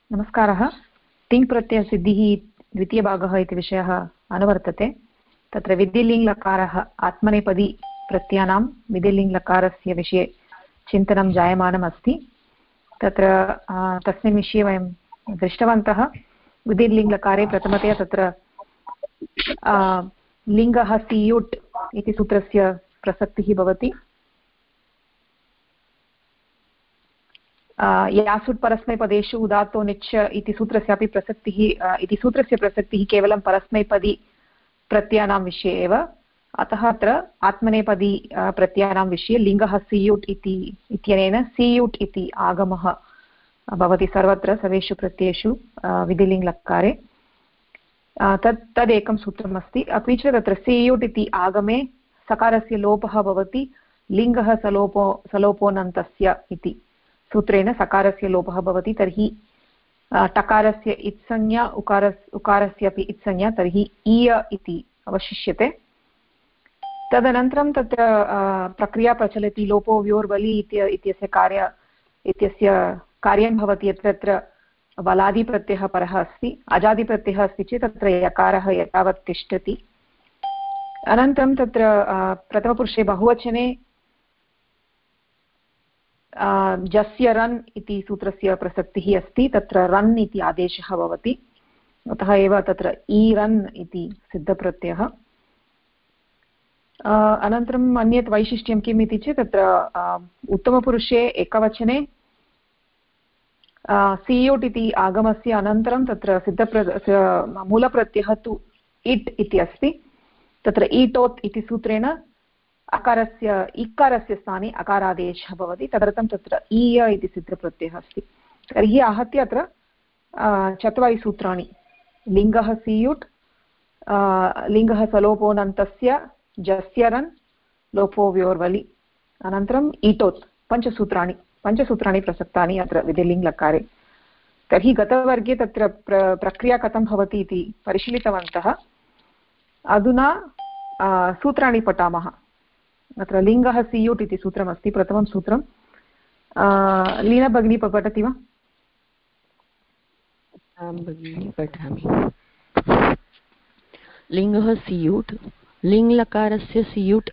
नमस्कारः। तिङ् प्रत्ययसिद्धिः द्वितीयभागः इति विषयः अनुवर्तते। तत्र विधिलिङ्लकारः आत्मनेपदी प्रत्ययानां विधिलिङ्लकारस्य विषये चिन्तनं जायमानम् अस्ति। तत्र तस्मिन् विषये वयं दृष्टवन्तः। विधिलिङ्लकारे प्रथमतया तत्र लिङ्गः सियुट् इति सूत्रस्य प्रसक्तिः भवति। यासुट् परस्मैपदेषु उदात्तो निच् इति सूत्रस्यापि प्रसक्तिः इति सूत्रस्य प्रसक्तिः केवलं परस्मैपदी प्रत्ययानां विषये एव। अतः अत्र आत्मनेपदी प्रत्ययानां विषये लिङ्गः सियुट् इत्यनेन सियुट् इति आगमः भवति सर्वत्र सर्वेषु प्रत्ययेषु विधिलिङ्लकारे। तदेकं सूत्रम् अस्ति। अपि च तत्र सियुट् इति आगमे सकारस्य लोपः भवति लिङ्गः सलोपोऽनन्तस्य इति सूत्रेण सकारस्य लोपः भवति। तर्हि टकारस्य इत्संज्ञा उकारस्य अपि इत्संज्ञा, तर्हि ईय इति अवशिष्यते। तदनन्तरं तत्र प्रक्रिया प्रचलति। लोपो व्योर्वलि इत्यस्य कार्यं भवति यत्र तत्र वलादिप्रत्ययः परः अस्ति। अजादिप्रत्ययः अस्ति चेत् तत्र यकारः यथावत् तिष्ठति। अनन्तरं तत्र प्रथमपुरुषे बहुवचने जस्य रन् इति सूत्रस्य प्रसक्तिः अस्ति। तत्र रन् इति आदेशः भवति, अतः एव तत्र ईरन् इति सिद्धप्रत्ययः। अनन्तरम् अन्यत् वैशिष्ट्यं किम् इति चेत् तत्र उत्तमपुरुषे एकवचने सियुट् इति आगमस्य अनन्तरं तत्र मूलप्रत्ययः तु इट् इति अस्ति। तत्र ईटोत् इति सूत्रेण इकारस्य स्थाने अकारादेशः भवति। तदर्थं तत्र ईय इति सिद्धप्रत्ययः अस्ति। तर्हि आहत्य अत्र चत्वारि सूत्राणि: लिङ्गः सियुट्, लिङ्गः सलोपोऽनन्तस्य, जस्य रन्, लोपो व्योर्वलि, अनन्तरम् ईटोत्। पञ्चसूत्राणि प्रसक्तानि अत्र विधिलिङ्लकारे। तर्हि गतवर्गे तत्र प्रक्रिया कथं भवति इति परिशीलितवन्तः। अधुना सूत्राणि पठामः। अत्र लिङ्गः सियुट् इति सूत्रमस्ति। प्रथमं सूत्रं लीना भगिनी पठति वा? आं भगिनी पठामि। लिङ्गः सियुट्, लिङ्लकारस्य सियुट्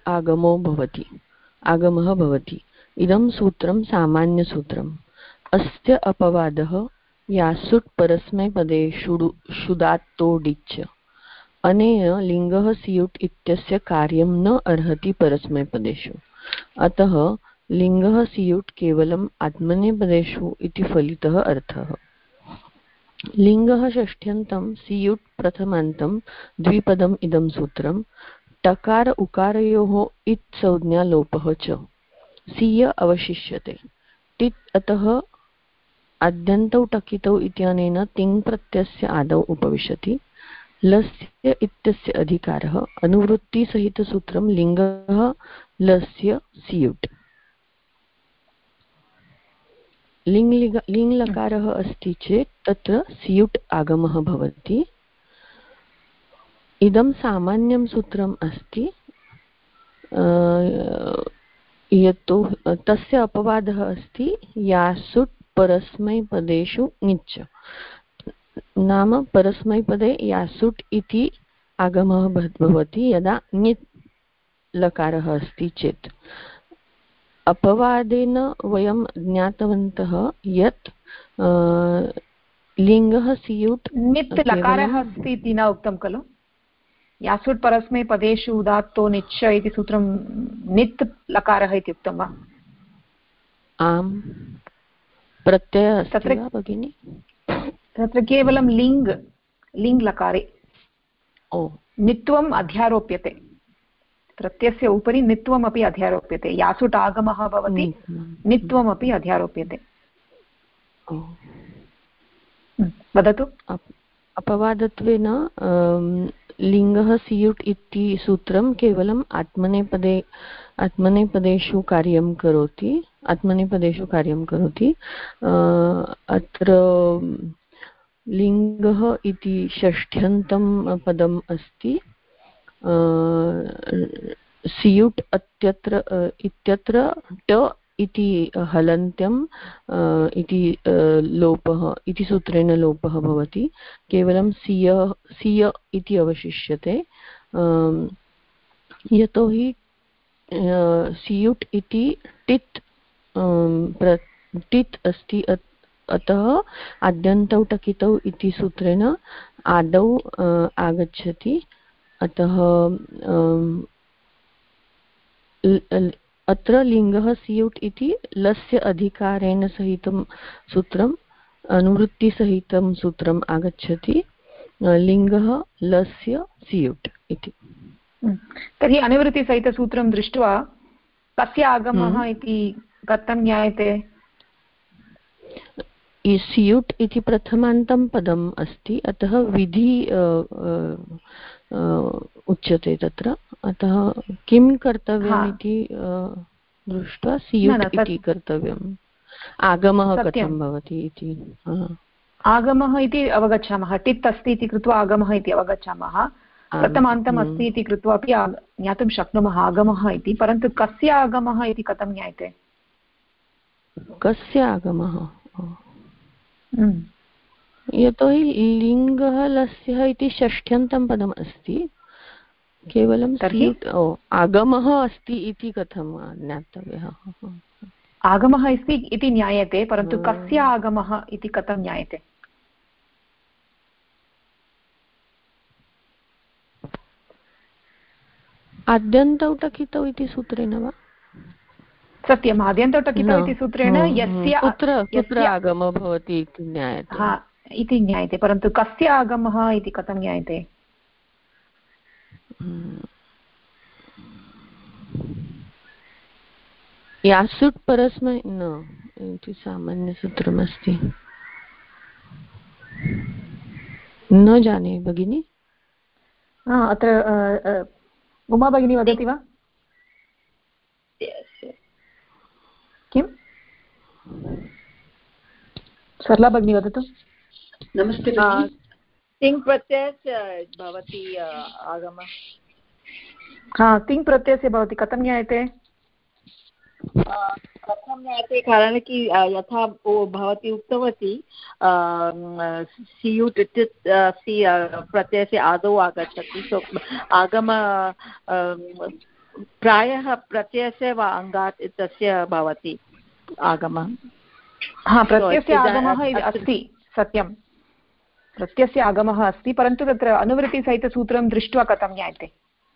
आगमः भवति। इदं सूत्रं सामान्यसूत्रम्। अस्य अपवादः यासुट् परस्मैपदे शुदात्तो डिच्। अनेन लिङ्गः सियुट् इत्यस्य कार्यं न अर्हति परस्मैपदेषु। अतः लिङ्गः सियुट् केवलम् आत्मनेपदेषु इति फलितः अर्थः। लिङ्गः षष्ठ्यन्तं सियुट् प्रथमान्तं द्विपदम् इदं सूत्रं। टकार उकारयोः इत् संज्ञा लोपः च सीय अवशिष्यते। टित् अतः आद्यन्तौ टकितौ इत्यनेन तिङ् प्रत्ययस्य आदौ उपविशति। लस्य इत्यस्य अधिकारः अनुवृत्तिसहितसूत्रं लिङ्गः लस्य सियुट्। लिङ्लकारः अस्ति चेत् तत्र सियुट् आगमः भवति। इदं सामान्यं सूत्रम् अस्ति। यतो तस्य अपवादः अस्ति यासुट् परस्मैपदेषु ङिच्। नाम परस्मैपदे यासुट् इति आगमः भवति यदा ङित् लकारः अस्ति चेत्। अपवादेन वयं ज्ञातवन्तः यत् लिङ्गः सियुट् नित् लकारः अस्ति इति न उक्तं खलु? यासुट् परस्मैपदेषु उदात्तो निच् इति सूत्रं नित् लकारः इति उक्तं वा? आम्, प्रत्ययः अस्ति वा भगिनि? तत्र केवलं लिङ् लकारे नित्वम् अध्यारोप्यते। प्रत्ययस्य उपरि नित्वमपि अध्यारोप्यते। यासुट् आगमः भवति, नित्वमपि अध्यारोप्यते। वदतु। अपवादत्वेन लिङ्गः सियुट् इति सूत्रं केवलम् आत्मनेपदेषु कार्यं करोति। अत्र लिङ्गः इति षष्ठ्यन्तं पदम् अस्ति। सियुट् इत्यत्र ट इति हलन्त्यम् इति लोपः इति सूत्रेण लोपः भवति, केवलं सिय इति अवशिष्यते। यतोहि सियुट् इति टित् टित् अस्ति, अतः आद्यन्तौ टकितौ इति सूत्रेण आदौ आगच्छति। अतः अत्र लिङ्गः सियुट् इति लस्य अधिकारेण सहितं सूत्रम्, अनुवृत्तिसहितं सूत्रम् आगच्छति, लिङ्गः लस्य सियुट् इति। तर्हि अनुवृत्तिसहितसूत्रं दृष्ट्वा कस्य आगमः इति कथं ज्ञायते? सियुट् इति प्रथमान्तं पदम् अस्ति, अतः विधि उच्यते तत्र, अतः किं कर्तव्यम् इति दृष्ट्वा सियुट् इति कर्तव्यम्। आगमः कथं भवति इति आगमः इति अवगच्छामः, टित् अस्ति इति कृत्वा आगमः इति अवगच्छामः, प्रथमान्तम् अस्ति इति कृत्वा अपि ज्ञातुं शक्नुमः आगमः इति, परन्तु कस्य आगमः इति कथं ज्ञायते? कस्य आगमः? यतोहि लिङ्गः लस्यः इति षष्ठ्यन्तं पदम् अस्ति, केवलं आगमः अस्ति इति कथं ज्ञातव्यः? आगमः अस्ति इति ज्ञायते, परन्तु कस्य आगमः इति कथं ज्ञायते? आद्यन्तौ टकितौ इति सूत्रेण वा? सत्यम्, आद्यन्तौ टकितौ इति सूत्रेण यस्य कुत्र आगमः भवति इति ज्ञायते इति ज्ञायते, परन्तु कस्य आगमः इति कथं ज्ञायते? यासुट् परस्मै न इति सामान्यसूत्रमस्ति, न जाने भगिनि। अत्र उमा भगिनी वदति वा? किं सरला भगिनी वदतु। नमस्ते। तिङ् प्रत्ययस्य भवति आगमः। तिङ् प्रत्ययस्य भवति, कथं ज्ञायते? कथं ज्ञायते? कारणं कि यथा भवती उक्तवती सियुट् इत्यस्य प्रत्ययस्य आदौ आगच्छति, सो आगम प्रायः प्रत्ययस्य वा अङ्गात् इत्यस्य भवति आगमः। प्रत्ययस्य आगमः अस्ति, सत्यं, प्रत्ययस्य आगमः अस्ति, परन्तु तत्र अनुवृत्तिसहितसूत्रं दृष्ट्वा कथं ज्ञायते?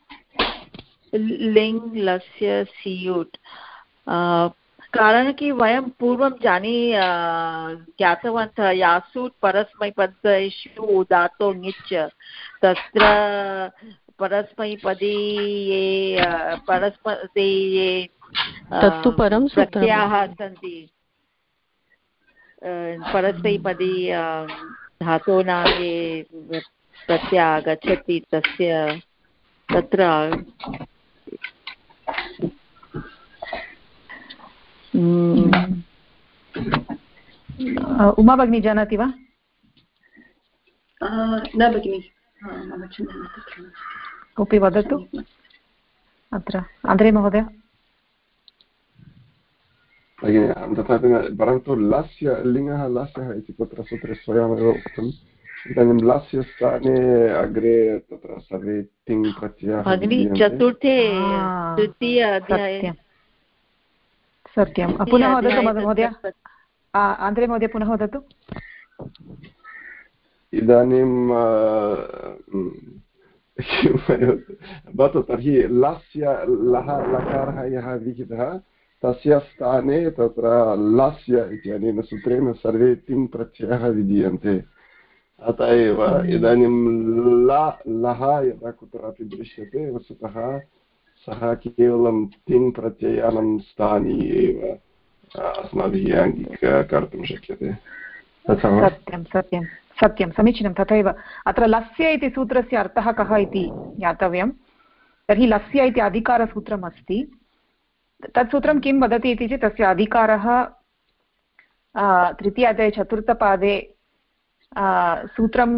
लिङ् लस्य सियुट्, कारणं कि वयं पूर्वं ज्ञातवन्तः यासुट् परस्मैपदेषु धातो ङिच्, तत्र परस्मैपदी ये परस्पदे ये प्रत्ययाः सन्ति, परस्मैपदी धातूनां ये प्रत्ययः आगच्छति तस्य तत्र उमा भगिनी जानाति वा? न भगिनि, कोऽपि वदतु अत्र। आन्द्रे महोदय। तथापि परन्तु लस्य लिङ्गः लस्यः इति कुत्र सूत्रे स्वयमेव उक्तम्। इदानीं लस्य स्थाने अग्रे तत्र सर्वे तिङ् प्रत्ययाः चतुर्थे तृतीय अध्याये। सत्यं, पुनः वदतु महोदय, आन्द्रे महोदय पुनः वदतु। इदानीं भवतु, तर्हि लस्य लकारः यः विहितः तस्य स्थाने तत्र लस्य इत्यनेन सूत्रेण सर्वे तिङ् प्रत्ययाः विधीयन्ते। अतः एव इदानीं लः यदा कुत्रापि दृश्यते वस्तुतः सः केवलं तिङ् प्रत्ययानां स्थाने एव अस्माभिः अङ्गीकर्तुं शक्यते। सत्यं सत्यं सत्यं, समीचीनं, तथैव। अत्र लस्य इति सूत्रस्य अर्थः कः इति ज्ञातव्यं। तर्हि लस्य इति अधिकारसूत्रम् अस्ति, तत् सूत्रं किं वदति इति चेत् तस्य अधिकारः तृतीयाध्याये चतुर्थपादे सूत्रं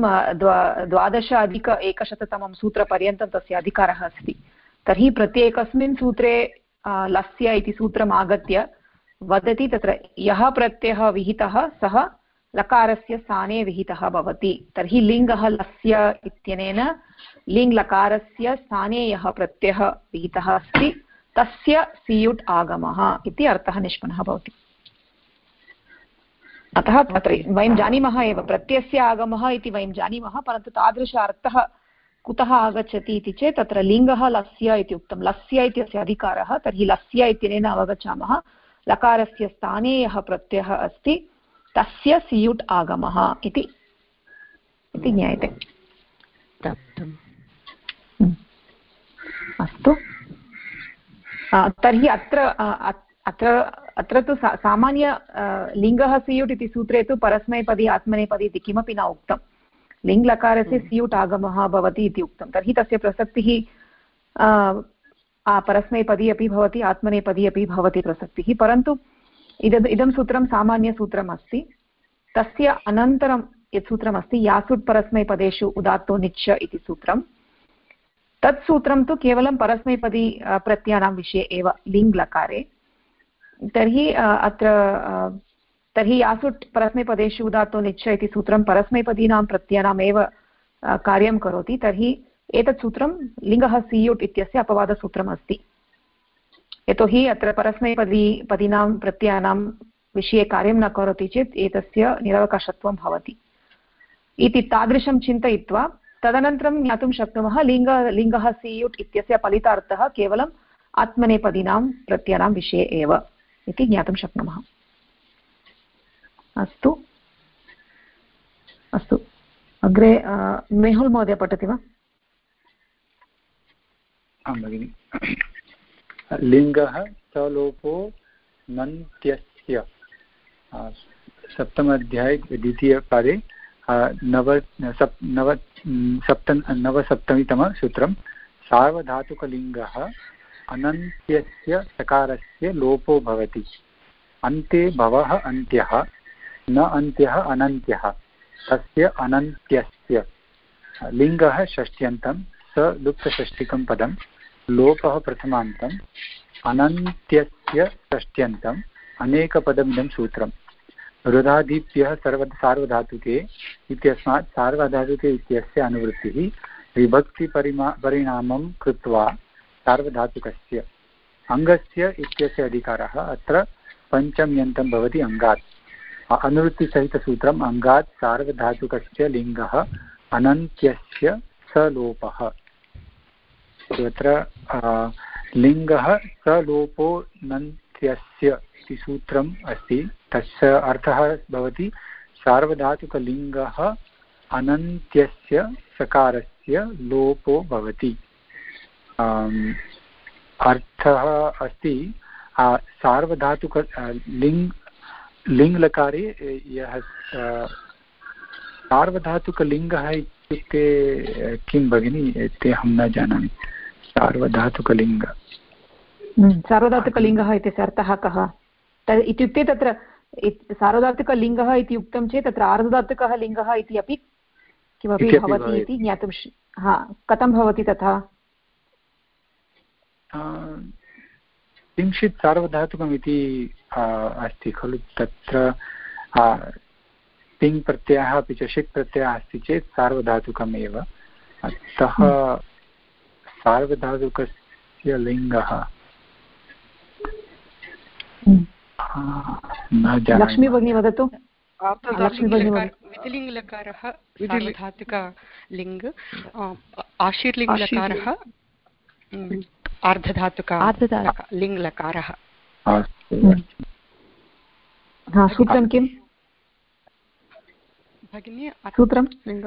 12+100 सूत्रपर्यन्तं तस्य अधिकारः अस्ति। तर्हि प्रत्येकस्मिन् सूत्रे लस्य इति सूत्रम् आगत्य वदति तत्र यः प्रत्ययः विहितः सः लकारस्य स्थाने विहितः भवति। तर्हि लिङ्गः लस्य इत्यनेन लिङ् लकारस्य स्थाने यः प्रत्ययः विहितः अस्ति तस्य सियुट् आगमः इति अर्थः निष्पन्नः भवति। अतः तत्र वयं जानीमः एव प्रत्ययस्य आगमः इति वयं जानीमः, परन्तु तादृश अर्थः कुतः आगच्छति इति चेत् तत्र लिङ्गः लस्य इति उक्तं, लस्य इत्यस्य अधिकारः, तर्हि लस्य इत्यनेन अवगच्छामः लकारस्य स्थाने यः प्रत्ययः अस्ति तस्य सियुट् आगमः इति ज्ञायते। अस्तु, तर्हि अत्र तु सामान्य लिङ्गः सियुट् इति सूत्रे तु परस्मैपदी आत्मनेपदी इति किमपि न उक्तं, लिङ् लकारस्य सियुट् आगमः भवति इति उक्तं। तर्हि तस्य प्रसक्तिः परस्मैपदी अपि भवति आत्मनेपदी अपि भवति प्रसक्तिः, परन्तु इदं सूत्रं सामान्यसूत्रम् अस्ति। तस्य अनन्तरं यत् सूत्रमस्ति यासुट् परस्मैपदेषु उदात्तो निच्च इति सूत्रं, तत् सूत्रं तु केवलं परस्मैपदी प्रत्ययानां विषये एव लिङ् लकारे। तर्हि यासुट् परस्मैपदेषु उदात्तो निच्च इति सूत्रं परस्मैपदीनां प्रत्ययानाम् एव कार्यं करोति। तर्हि एतत् सूत्रं लिङ्गः सियुट् इत्यस्य अपवादसूत्रम् अस्ति, यतोहि अत्र परस्मैपदीनां प्रत्ययानां विषये कार्यं न करोति चेत् एतस्य निरवकाशत्वं भवति इति तादृशं चिन्तयित्वा तदनन्तरं ज्ञातुं शक्नुमः लिङ्गः सियुट् इत्यस्य फलितार्थः केवलम् आत्मनेपदीनां प्रत्ययानां विषये एव इति ज्ञातुं शक्नुमः। अस्तु अस्तु, अग्रे मेहुल् महोदय पठति वा? आं भगिनि। लिङ्गः सलोपो नन्त्यस्य सप्तमाध्याये द्वितीयपादे नवसप्तमितमं सूत्रं सार्वधातुकलिङ्गः अनन्त्यस्य सकारस्य लोपो भवति। अन्ते भवः अन्त्यः न अन्त्यः अनन्त्यः तस्य अनन्त्यस्य लिङ्गः षष्ट्यन्तं स लुप्तषष्टिकं पदं लोपः प्रथमान्तम् अनन्त्यस्य षष्ट्यन्तम् अनेकपदमिदं सूत्रम्। रुधादिभ्यः सार्वधातुके इत्यस्मात् सार्वधातुके इत्यस्य अनुवृत्तिः विभक्तिपरिणामं कृत्वा सार्वधातुकस्य अङ्गस्य इत्यस्य अधिकारः अत्र पञ्चम्यन्तं भवति अङ्गात्। अनुवृत्तिसहितसूत्रम् अङ्गात् सार्वधातुकस्य लिङ्गः अनन्त्यस्य सलोपः। तत्र लिङ्गः सलोपो नन्त्यस्य इति सूत्रम् अस्ति, तस्य अर्थः भवति सार्वधातुकलिङ्गः अनन्त्यस्य सकारस्य लोपो भवति। अर्थः अस्ति सार्वधातुक लिङ् लकारे यः सार्वधातुकलिङ्गः इत्युक्ते किं भगिनि इति अहं न जानामि। सार्वधातुकलिङ्गः इत्यस्य अर्थः कः इत्युक्ते तत्र सार्वधातुकलिङ्गः इति उक्तं चेत् तत्र आर्धधातुकः लिङ्गः इति अपि किमपि भवति इति ज्ञातुं कथं भवति तथा? किञ्चित् सार्वधातुकम् इति अस्ति खलु, तत्र तिङ् प्रत्ययः अपि च षित् प्रत्ययः अस्ति चेत् सार्वधातुकम् एव। अतः सार्वधातुकस्य लिङ्गः लक्ष्मी भगिनी वदतु। विधिलिङ्गलकारः सार्वधातुकलिङ्ग, आशीर्लिङ्गलकारः अर्धधातुकलिङ्गलकारः। सूत्रं किं भगिनी? सूत्रं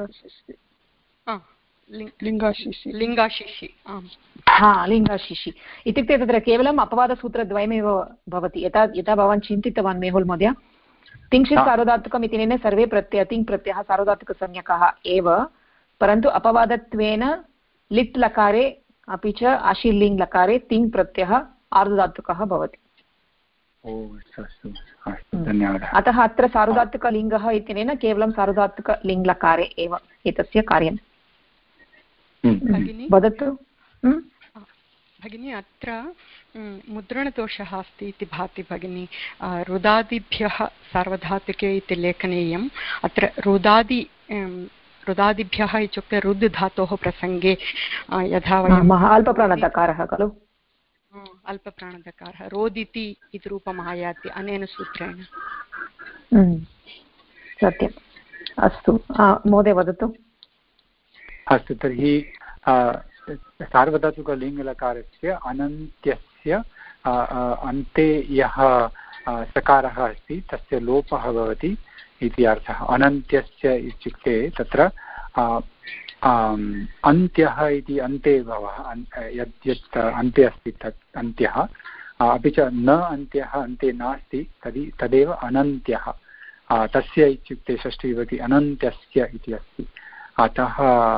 लिङ्गाशिषि। लिङ्गाशिषि इत्युक्ते तत्र केवलम् अपवादसूत्रद्वयमेव भवति। यथा भवान् चिन्तितवान् मेहुल् महोदय, तिङ्क्षित् सार्वधातुकम् इत्यनेन सर्वे तिङ् प्रत्ययः सार्वधातुकसंज्ञकः एव, परन्तु अपवादत्वेन लिट् लकारे अपि च आशीर्लिङ् लकारे तिङ् प्रत्ययः आर्धधातुकः भवति। अतः अत्र सार्वधातुकलिङ्गः इत्यनेन केवलं सार्वधातुकलिङ् लकारे एव एतस्य कार्यं। वदतु। भगिनी अत्र मुद्रणदोषः अस्ति इति भाति भगिनी। रुदादिभ्यः सार्वधातुके इति लेखनीयम्। अत्र रुदादिभ्यः इत्युक्ते रुद् धातोः प्रसङ्गे यथा वयं अल्पप्राणदकारः खलु, अल्पप्राणदकारः रोदिति इति रूपम् आयाति अनेन सूत्रेण। सत्यम्। अस्तु महोदय वदतु। अस्तु, तर्हि सार्वधातुकलिङ्गलकारस्य अनन्त्यस्य अन्ते यः सकारः अस्ति तस्य लोपः भवति इति अर्थः। अनन्त्यस्य इत्युक्ते तत्र अन्त्यः इति अन्ते भवः, यत् अन्ते अस्ति तत् अन्त्यः, अपि च न अन्त्यः अन्ते नास्ति तदेव अनन्त्यः। तस्य इत्युक्ते षष्ठीविभक्ति अनन्त्यस्य इति अस्ति। अतः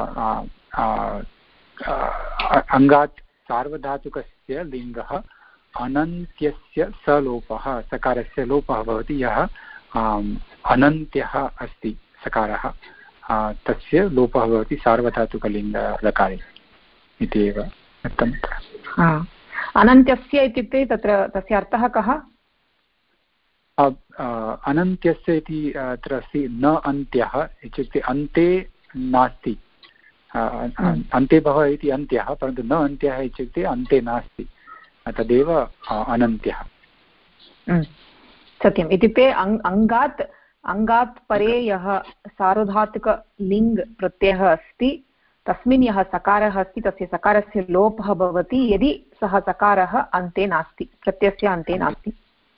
अङ्गात् सार्वधातुकस्य लिङ्गः अनन्त्यस्य सलोपः, सकारस्य लोपः भवति। यः अनन्त्यः अस्ति सकारः तस्य लोपः भवति सार्वधातुकलिङ्गलकारे इति एव उक्तम्। अनन्त्यस्य इत्युक्ते तत्र तस्य अर्थः कः? अनन्त्यस्य इति अत्र अस्ति न अन्त्यः इत्युक्ते अन्ते नास्ति। अन्ते भव इति अन्त्यः, परन्तु न अन्त्यः इत्युक्ते अन्ते नास्ति, तदेव अनन्त्यः। सत्यम्। इत्युक्ते अङ्गात् परे यः सार्वधातुकलिङ्ग् प्रत्ययः अस्ति तस्मिन् यः सकारः अस्ति तस्य सकारस्य लोपः भवति यदि सः सकारः अन्ते नास्ति, प्रत्ययस्य अन्ते नास्ति।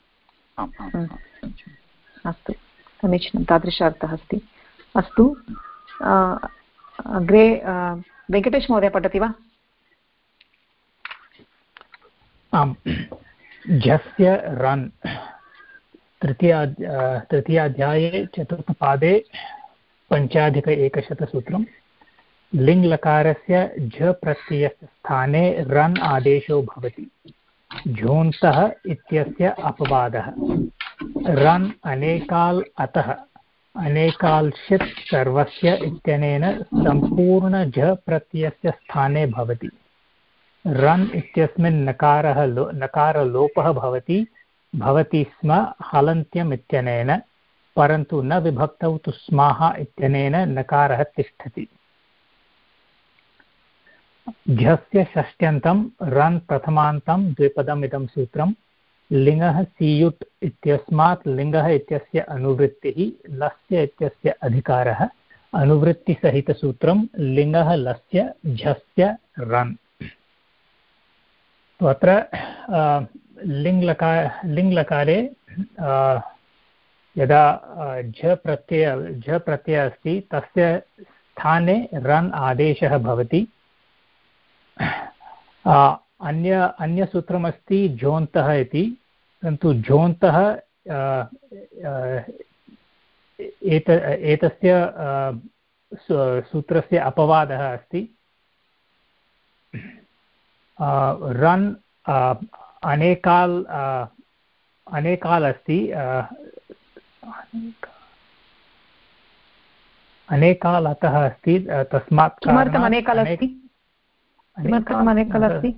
अस्तु, समीचीनं, तादृश अर्थः अस्ति। अस्तु, अग्रे वेङ्कटेश महोदय पठति वा? आम्, झस्य रन् तृतीयाध्याये चतुर्थपादे 5,100 लिङ्लकारस्य झ प्रत्ययस्य स्थाने रन् आदेशो भवति। झोन्तः इत्यस्य अपवादः। रन् अनेकाल् अतः अनेकाल्शित् सर्वस्य इत्यनेन सम्पूर्ण झ प्रत्ययस्य स्थाने भवति। रन् इत्यस्मिन् नकारलोपः भवति स्म हलन्त्यम् इत्यनेन, परन्तु न विभक्तौ तु स्माः इत्यनेन नकारः तिष्ठति। झस्य षष्ट्यन्तं रन् प्रथमान्तं द्विपदम् इदं सूत्रं। लिङ्गः सीयुट् इत्यस्मात् लिङ्गः इत्यस्य अनुवृत्तिः, लस्य इत्यस्य अधिकारः। अनुवृत्तिसहितसूत्रं लिङ्गः लस्य झस्य रन्। तो अत्र लिङ्लकारे यदा झ प्रत्ययः अस्ति तस्य स्थाने रन् आदेशः भवति। अन्यसूत्रमस्ति झोन्तः इति, परन्तु झोन्तः एतस्य सूत्रस्य अपवादः अस्ति। रन् अनेकाल् अस्ति, अनेकाल् अतः अस्ति, तस्मात् किमर्थम् अनेकाल् अस्ति? किमर्थम् अनेकाल् अस्ति?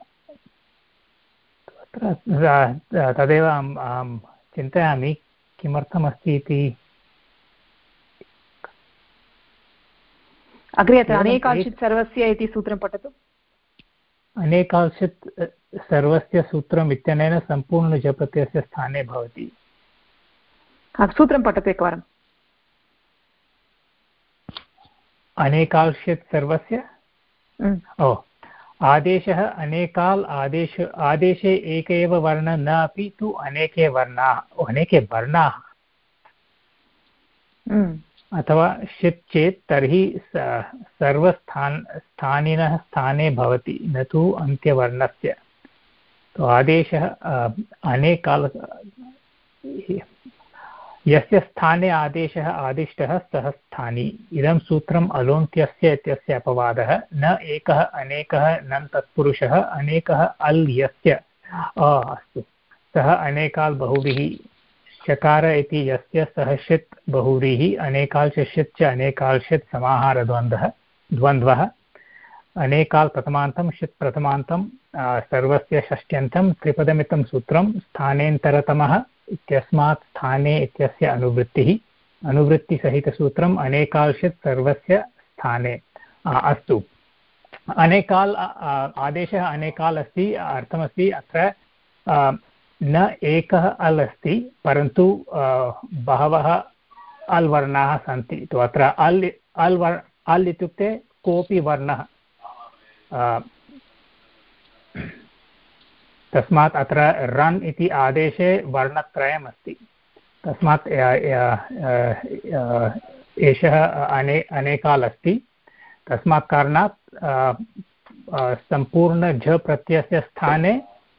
तदेव अहं चिन्तयामि किमर्थमस्ति इति। अग्रे अत्र अनेकांशित् सर्वस्य इति सूत्रं पठतु। अनेकांशित् सर्वस्य सूत्रम् इत्यनेन सम्पूर्णजप्रत्ययस्य स्थाने भवति। सूत्रं पठतु एकवारम्। अनेकांशित् सर्वस्य आदेशः अनेकाल् आदेशे एक एव वर्णः न अपि तु अनेके वर्णाः अथवा षित् चेत् तर्हि सर्वस्थानिनः स्थाने भवति, न तु अन्त्यवर्णस्य। तो आदेशः अनेकाल्, यस्य स्थाने आदेशः आदिष्टः सः स्थानी। इदं सूत्रम् अलोन्त्यस्य इत्यस्य अपवादः। न एकः अनेकः न तत्पुरुषः अनेकः अल् यस्य अस्तु सः अनेकाल् बहुव्रीहि। चकार इति यस्य सः षित् बहुव्रीहि। अनेकाल् षित् च अनेकाल् षित् समाहारद्वन्द्वः। अनेकाल् प्रथमान्तं षित् प्रथमान्तं सर्वस्य षष्ट्यन्तं त्रिपदमितं सूत्रं स्थानेन्तरतमः इत्यस्मात् स्थाने इत्यस्य अनुवृत्तिः अनुवृत्तिसहितसूत्रम् अनेकाल् षित् सर्वस्य स्थाने। अस्तु, अनेकाल् आदेशः अनेकाल् अस्ति, अर्थमस्ति अत्र न एकः अल् अस्ति परन्तु बहवः अल् वर्णाः सन्ति। तो अत्र अल् इत्युक्ते कोऽपि वर्णः, तस्मात् अत्र रन् इति आदेशे वर्णत्रयम् अस्ति, तस्मात् एषः अनेकाल् अस्ति। तस्मात् कारणात् सम्पूर्ण झ प्रत्ययस्य स्थाने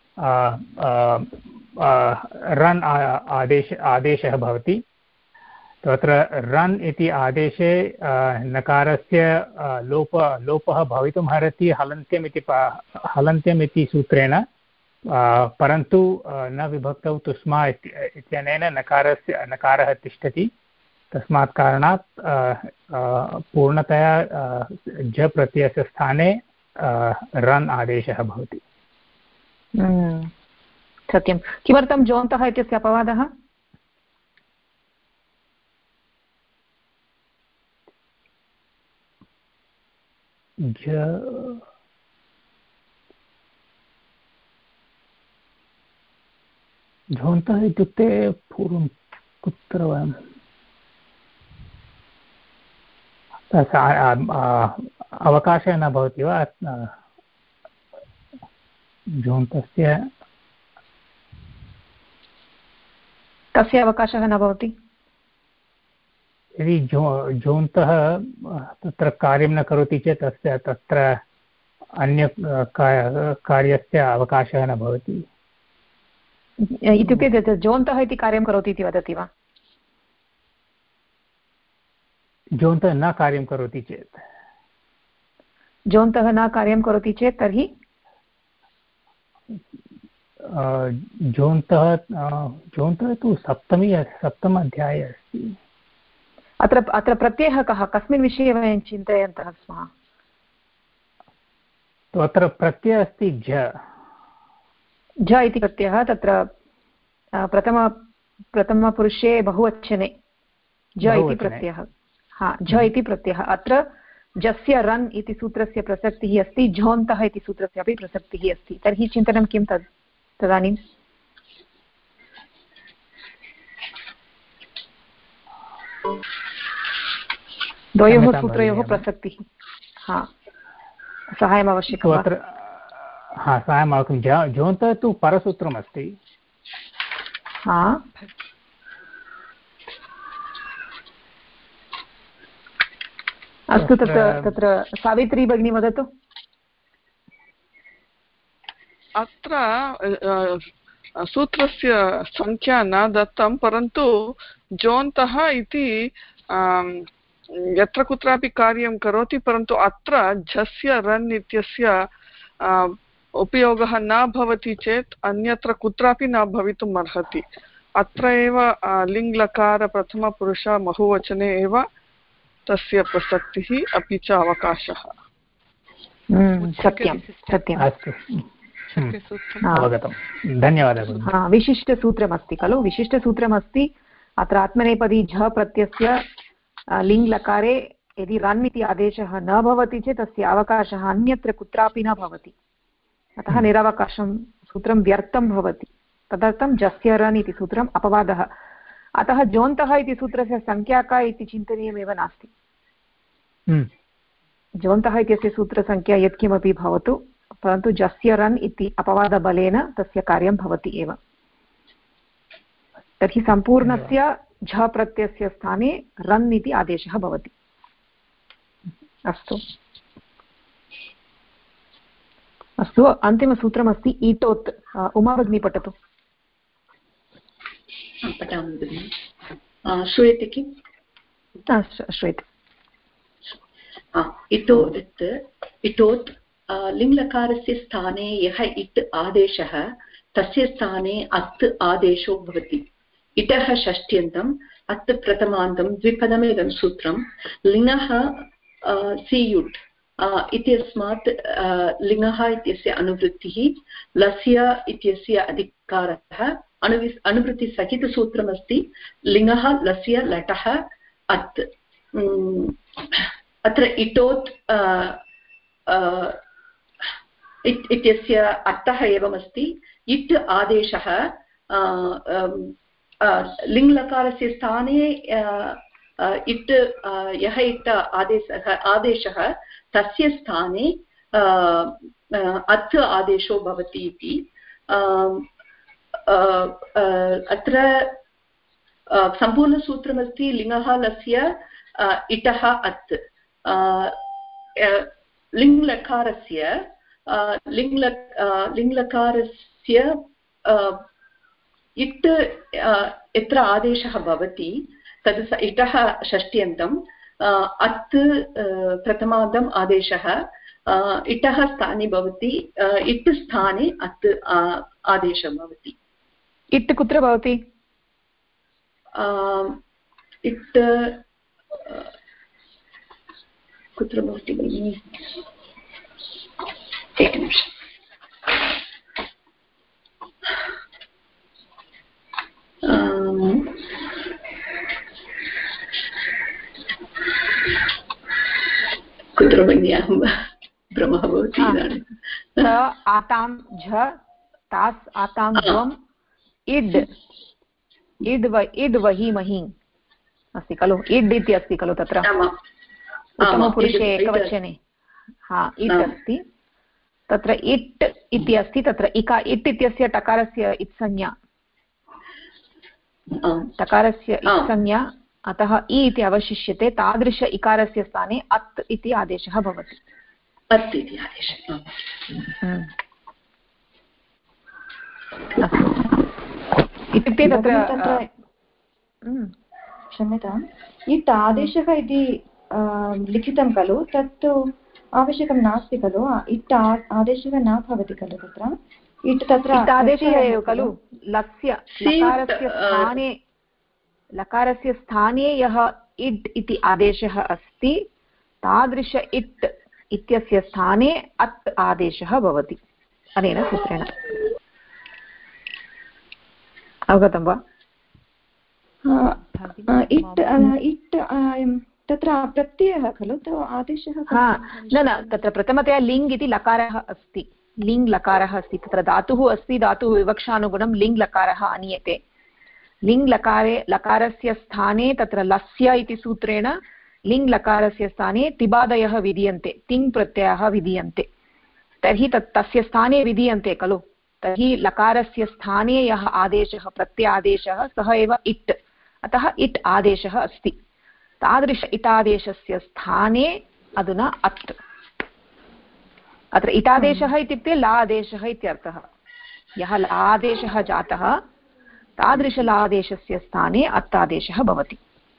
रन् आदेशः भवति। तत्र रन् इति आदेशे नकारस्य लोपः भवितुम् अर्हति हलन्त्यम् इति सूत्रेण, परन्तु न विभक्तौ तुष्मा इत्यनेन नकारः तिष्ठति। तस्मात् कारणात् पूर्णतया झ प्रत्ययस्य स्थाने रन् आदेशः भवति। सत्यं। किमर्थं जोन्तः इत्यस्य अपवादः? झोन्तः इत्युक्ते पूर्वं कुत्र वयं अवकाशः न भवति वा झोन्तस्य? कस्य अवकाशः न भवति? यदि झोन्तः तत्र कार्यं न करोति चेत् तत्र अन्य कार्यस्य अवकाशः न भवति। इत्युक्ते जोन्तः इति कार्यं करोति इति वदति वा? जोन्तः न कार्यं करोति चेत्, जोन्तः न कार्यं करोति चेत् तर्हि जोन्तः तु सप्तम अध्याये अस्ति। अत्र प्रत्ययः कः? कस्मिन् विषये वयं चिन्तयन्तः स्मः? तो अत्र प्रत्ययः अस्ति झ इति प्रत्ययः। तत्र प्रथमपुरुषे बहुवचने झ इति प्रत्ययः। झ इति प्रत्ययः। अत्र झस्य रन् इति सूत्रस्य प्रसक्तिः अस्ति, झोन्तः इति सूत्रस्य अपि प्रसक्तिः अस्ति। तर्हि चिन्तनं किं तदानीं? द्वयोः सूत्रयोः प्रसक्तिः। सहायम् आवश्यकं वा? सहायम् आवश्यकं। झोन्तः तु परसूत्रमस्ति। अस्तु, तत्र सावित्री भगिनी वदतु। अत्र सूत्रस्य संख्या न दत्तं, परन्तु जोन्तः इति यत्र कुत्रापि कार्यं करोति, परन्तु अत्र झस्य रन् इत्यस्य उपयोगः न भवति चेत् अन्यत्र कुत्रापि न भवितुम् अर्हति। अत्र एव लिङ्लकार प्रथमपुरुष बहुवचने एव तस्य प्रसक्तिः अपि च अवकाशः। सत्यं सत्यम्। अस्तु, अवगतं, धन्यवादः। विशिष्टसूत्रमस्ति खलु? विशिष्टसूत्रमस्ति। अत्र आत्मनेपदी झ प्रत्ययस्य लिङ्लकारे यदि रन् इति आदेशः न भवति चेत् तस्य अवकाशः अन्यत्र कुत्रापि न भवति। अतः निरवकाशं सूत्रं व्यर्थं भवति। तदर्थं झस्य रन् इति सूत्रम् अपवादः। अतः जोन्तः इति सूत्रस्य संख्या का इति चिन्तनीयमेव नास्ति। जोन्तः इत्यस्य सूत्रसंख्या यत्किमपि भवतु, परन्तु झस्य रन् इति अपवादबलेन तस्य कार्यं भवति एव। तर्हि सम्पूर्णस्य झ प्रत्ययस्य स्थाने रन् इति आदेशः भवति। अस्तु अस्तु, अन्तिमसूत्रमस्ति ईटोत्। उमा भगिनी पठतु। पठामि भगिनि। श्रूयते किम्? श्रूयते। इटोत् लिङ्लकारस्य स्थाने यः इट् आदेशः तस्य स्थाने अत् आदेशो भवति। इटः षष्ट्यन्तम्, अत् प्रथमान्तं, द्विपदमेदं सूत्रं। लिङः सीयुट् इत्यस्मात् लिङ्गः इत्यस्य अनुवृत्तिः लस्य इत्यस्य अधिकारः अनुवृत्तिसहितसूत्रमस्ति लिङ्गः लस्य लटः अत् अत्र इटोत् इत्यस्य अर्थः एवमस्ति इट् आदेशः लिङ्लकारस्य स्थाने इट् यः इट् आदेशः तस्य स्थाने अत् आदेशो भवति इति अत्र सम्पूर्णसूत्रमस्ति लिङ्गः लस्य इटः अत् लिङ्लकारस्य इट् यत्र आदेशः भवति तद् इटः षष्ट्यन्तम् अत् प्रथमान्तम् आदेशः इटः स्थाने भवति इट् स्थाने अत् आदेशः भवति इट् कुत्र भवति इट् कुत्र भवति भगिनि एकनिमिषम् कुत्र भगिनि अहं भ्रमः भवति इदानीं आतां झ तास् आतां द्वम् इड् इड् वहीमहि अस्ति खलु इड् इति अस्ति खलु तत्र उत्तमपुरुषे एकवचने इट् अस्ति तत्र इट् इति अस्ति तत्र इट् इत्यस्य टकारस्य इत्संज्ञा टकारस्य इत्संज्ञा अतः इ इति अवशिष्यते तादृश इकारस्य स्थाने अत् इति आदेशः भवति अत् इति आदेशः इत्युक्ते तत्र क्षम्यताम् इट् आदेशः इति लिखितं खलु तत्तु आवश्यकं नास्ति खलु इट् आदेशः न भवति खलु तत्र इट् तत्र आदेशः एव खलु लस्य लकारस्य स्थाने यः इट् इति आदेशः अस्ति तादृश इट् इत्यस्य स्थाने अत् आदेशः भवति अनेन सूत्रेण अवगतं वा इट् तत्र प्रत्ययः खलु आदेशः न तत्र प्रथमतया लिङ् इति लकारः अस्ति लिङ् लकारः अस्ति तत्र धातुः अस्ति धातुः विवक्षानुगुणं लिङ् लकारः आनीयते लिङ् लकारस्य स्थाने तत्र लस्य इति सूत्रेण लिङ् लकारस्य स्थाने तिबादयः विधीयन्ते तिङ् प्रत्ययः विधीयन्ते तर्हि तस्य स्थाने विधीयन्ते खलु तर्हि लकारस्य स्थाने यः आदेशः प्रत्यादेशः सः एव इट् अतः इट् आदेशः अस्ति तादृश इटादेशस्य स्थाने अधुना अत् अत्र इटादेशः इत्युक्ते लादेशः इत्यर्थः यः लादेशः जातः तादृश लादेशस्य स्थाने अत्तादेशः भवति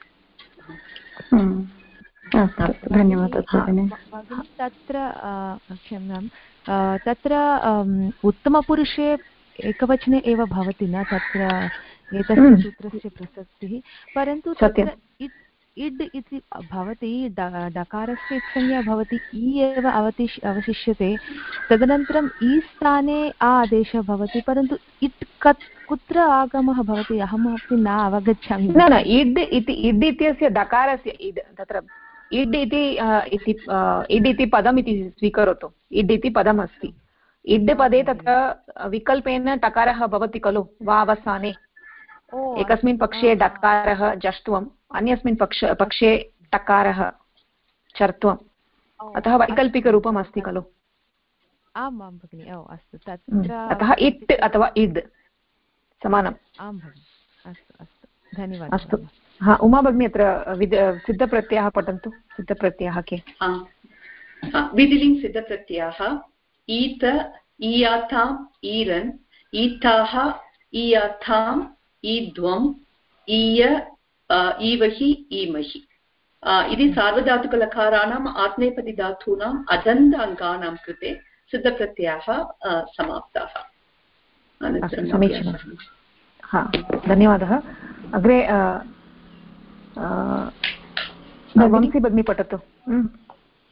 धन्यवादः तत्र क्षम्यतां तत्र उत्तमपुरुषे एकवचने एव भवति न तत्र एतस्य सूत्रस्य प्रसक्तिः परन्तु तत्र इड् इति भवति डकारस्य संज्ञा भवति इ एव अवशिष्यते तदनन्तरम् इ स्थाने आदेशः भवति परन्तु इट् कुत्र आगमः भवति अहमपि न अवगच्छामि न इड् इत्यस्य डकारस्य इड् तत्र इड् इति पदम् इति स्वीकरोतु इड् इति पदमस्ति इड् पदे तत्र विकल्पेन टकारः भवति खलु वा अवसाने एकस्मिन् पक्षे डकारः जष्ट्वम् अन्यस्मिन् पक्षे टकारः चर्त्वम् अतः वैकल्पिकरूपम् अस्ति खलु आम् आं भगिनि अस्तु तत्र अतः इट् अथवा इड् समानम् आं भगिनि अस्तु अस्तु धन्यवादः अस्तु उमा भगिनी अत्र सिद्धप्रत्ययाः पठन्तु सिद्धप्रत्ययाः के विधिलिङ् सिद्धप्रत्ययाः ईत ईयाताम् ईरन् ईताः ईयाथाम् ईद्वम् ईय ईवहि ईमहि इति सार्वधातुकलकाराणाम् आत्मेपदिधातूनाम् अदन्त अङ्गानां कृते सिद्धप्रत्ययाः समाप्ताः समीचीनं धन्यवादः अग्रे वंशी भगिनी पठतु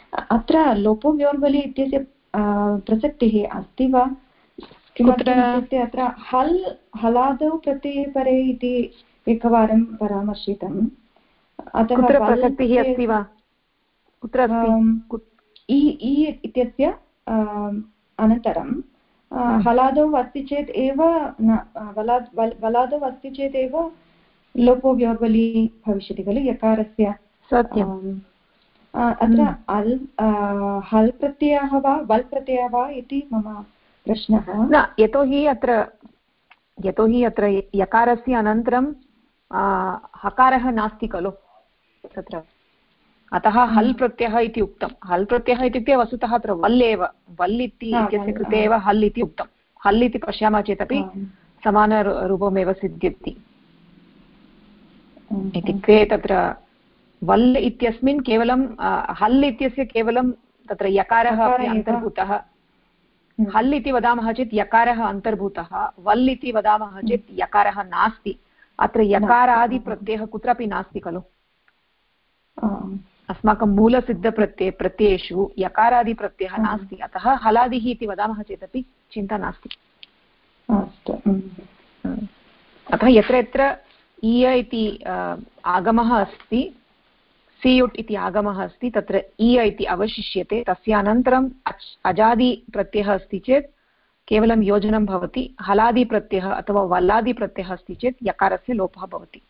अत्र लोपो व्योर्बलि इत्यस्य प्रसक्तिः अस्ति वा? किमर्थम् इत्युक्ते अत्र हलादौ प्रत्यये परे इति एकवारं परामर्शितम्। अतः प्रसक्तिः अस्ति वा? कुत्र अस्ति? इ इत्यस्य अनन्तरं हलादौ अस्ति चेत् एव वलादौ अस्ति चेत् एव लोपो व्योर्बलि भविष्यति खलु यकारस्य। सत्यम्। अत्र हल् प्रत्ययः वा वल् प्रत्ययः वा इति मम प्रश्नः। न, यतोहि अत्र यकारस्य अनन्तरं हकारः नास्ति खलु तत्र, अतः हल् प्रत्ययः इति उक्तं। हल् प्रत्ययः इत्युक्ते वस्तुतः अत्र वल् एव, वल् इत्यस्य कृते एव हल् इति उक्तं। हल् इति पश्यामः चेदपि समानरूपमेव सिद्ध्यति। इत्युक्ते तत्र वल् इत्यस्मिन् केवलं हल् इत्यस्य केवलं तत्र यकारः अपि अन्तर्भूतः। हल् इति वदामः चेत् यकारः अन्तर्भूतः, वल् इति वदामः चेत् यकारः नास्ति। अत्र यकारादिप्रत्ययः कुत्रापि नास्ति खलु। अस्माकं मूलसिद्धप्रत्ययेषु यकारादिप्रत्ययः नास्ति, अतः हलादिः इति वदामः चेदपि चिन्ता नास्ति। अतः यत्र यत्र इय इति आगमः अस्ति, सियुट् इति आगमः अस्ति, तत्र इय इति अवशिष्यते। तस्य अनन्तरम् अजादिप्रत्ययः अस्ति चेत् केवलं योजनं भवति। हलादिप्रत्ययः अथवा वल्लादिप्रत्ययः अस्ति चेत् यकारस्य लोपः भवति।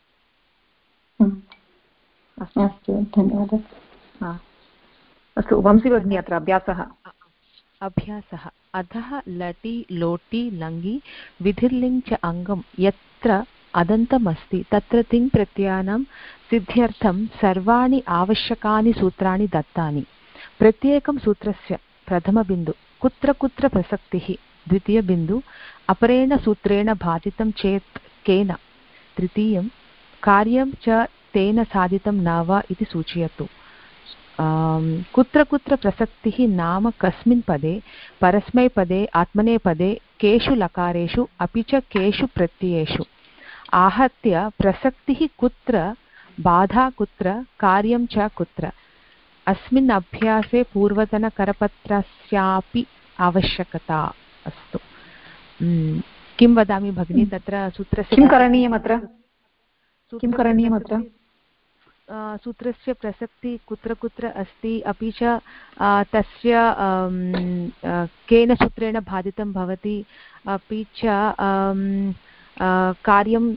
अस्तु, धन्यवादः। अस्तु, वंशी भगिनी, अत्र अभ्यासः अधः लटि लोटि लङि विधिर्लिङ् च अङ्गं यत्र अदन्तमस्ति तत्र तिङ् प्रत्ययानां सिद्ध्यर्थं सर्वाणि आवश्यकानि सूत्राणि दत्तानि। प्रत्येकं सूत्रस्य प्रथमबिन्दु कुत्र कुत्र प्रसक्तिः, द्वितीयबिन्दु अपरेण सूत्रेण बाधितं चेत् केन, तृतीयं कार्यं च तेन साधितं न वा इति सूचयतु। कुत्र कुत्र प्रसक्तिः नाम कस्मिन् पदे, परस्मैपदे, आत्मनेपदे, केषु लकारेषु अपि च केषु प्रत्ययेषु। आहत्य प्रसक्तिः कुत्र, बाधा कुत्र, कार्यं च कुत्र। अस्मिन् अभ्यासे पूर्वतनकरपत्रस्यापि आवश्यकता। अस्तु, किं वदामि भगिनी, तत्र सूत्रस्य किं करणीयमत्र? सूत्रस्य प्रसक्तिः कुत्र कुत्र अस्ति, अपि च तस्य केन सूत्रेण बाधितं भवति, अपि च कार्यं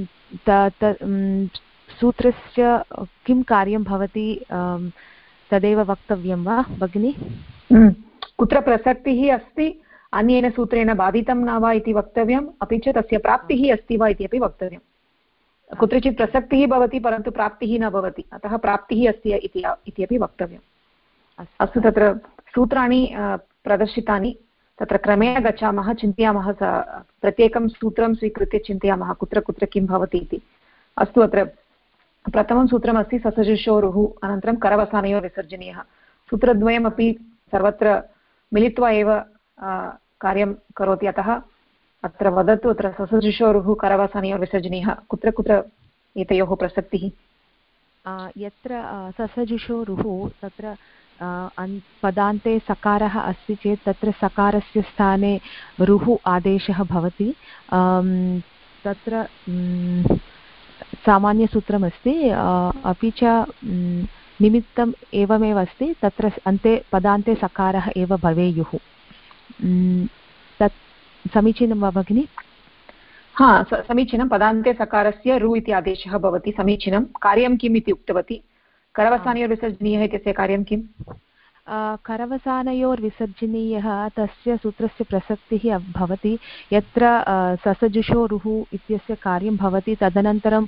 सूत्रस्य किं कार्यं भवति तदेव वक्तव्यं वा भगिनि? कुत्र प्रसक्तिः अस्ति, अन्येन सूत्रेण बाधितं न वा इति वक्तव्यम्, अपि च तस्य प्राप्तिः अस्ति वा इति अपि वक्तव्यम्। कुत्रचित् प्रसक्तिः भवति परन्तु प्राप्तिः न भवति, अतः प्राप्तिः अस्ति इति अपि वक्तव्यम्। अस्तु, तत्र सूत्राणि प्रदर्शितानि, तत्र क्रमेण गच्छामः, चिन्तयामः, प्रत्येकं सूत्रं स्वीकृत्य चिन्तयामः कुत्र कुत्र किं भवति इति। अस्तु, अत्र प्रथमं सूत्रमस्ति ससजुषोरुः, अनन्तरं करवसानयोः विसर्जनीयः। सूत्रद्वयमपि सर्वत्र मिलित्वा एव कार्यं करोति, अतः अत्र वदतु, अत्र ससजुषोरुः करवसानयोः विसर्जनीयः, कुत्र कुत्र एतयोः प्रसक्तिः? यत्र ससजुषोरुः तत्र पदान्ते सकारः अस्ति चेत् तत्र सकारस्य स्थाने रुः आदेशः भवति। तत्र सामान्यसूत्रमस्ति, अपि च निमित्तम् एवमेव अस्ति, तत्र अन्ते पदान्ते सकारः एव भवेयुः। तत् समीचीनं वा भगिनि? समीचीनं। पदान्ते सकारस्य रु इति आदेशः भवति, समीचीनं। कार्यं किम् इति उक्तवती? करवसानयोर्विसर्जनीयः इत्यस्य कार्यं किम्? करवसानयोर्विसर्जनीयः तस्य सूत्रस्य प्रसक्तिः भवति यत्र ससजुषोरुः इत्यस्य कार्यं भवति, तदनन्तरं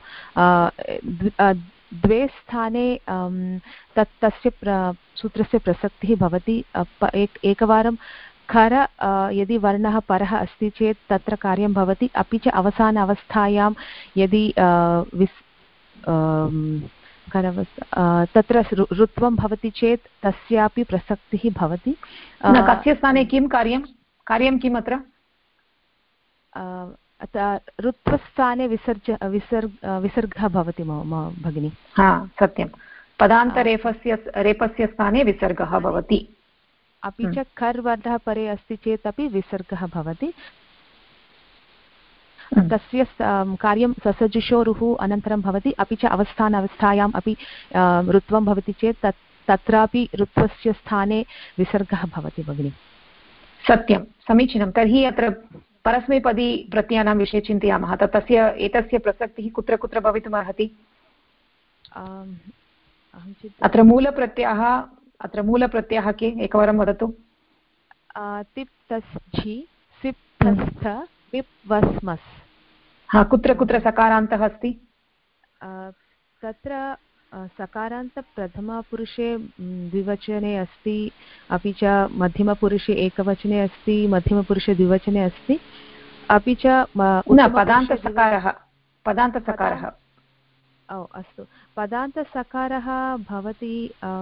द्वे स्थाने तस्य सूत्रस्य प्रसक्तिः भवति। एकवारं खर यदि वर्णः परः अस्ति चेत् तत्र कार्यं भवति, अपि च अवसान अवस्थायां यदि तत्र ऋत्वं भवति चेत् तस्यापि प्रसक्तिः भवति। कस्य स्थाने किं कार्यं किम् अत्र? ऋत्वस्थाने विसर्गः भवति भगिनि। सत्यं। रेपस्य स्थाने विसर्गः भवति। अपि च खर् वर्णः परे अस्ति चेत् अपि विसर्गः भवति। तस्य कार्यं ससजुषोरुः अनन्तरं भवति। अपि च अवस्थायाम् अपि ऋत्वं भवति चेत् तत्रापि ऋत्वस्य स्थाने विसर्गः भवति भगिनि। सत्यं, समीचीनं। तर्हि अत्र परस्मैपदी प्रत्ययानां विषये चिन्तयामः। तस्य एतस्य प्रसक्तिः कुत्र कुत्र भवितुमर्हति? अत्र मूलप्रत्ययः के एकवारं वदतु। तिप् तस् झि सिप् थस् थ पिप् वस् मस्। हा, कुत्र कुत्र सकारान्तः अस्ति? तत्र सकारान्तप्रथमपुरुषे द्विवचने अस्ति, अपि च मध्यमपुरुषे एकवचने अस्ति, मध्यमपुरुषे द्विवचने अस्ति, अपि च पदान्तसकारः। ओ अस्तु, पदान्तसकारः भवति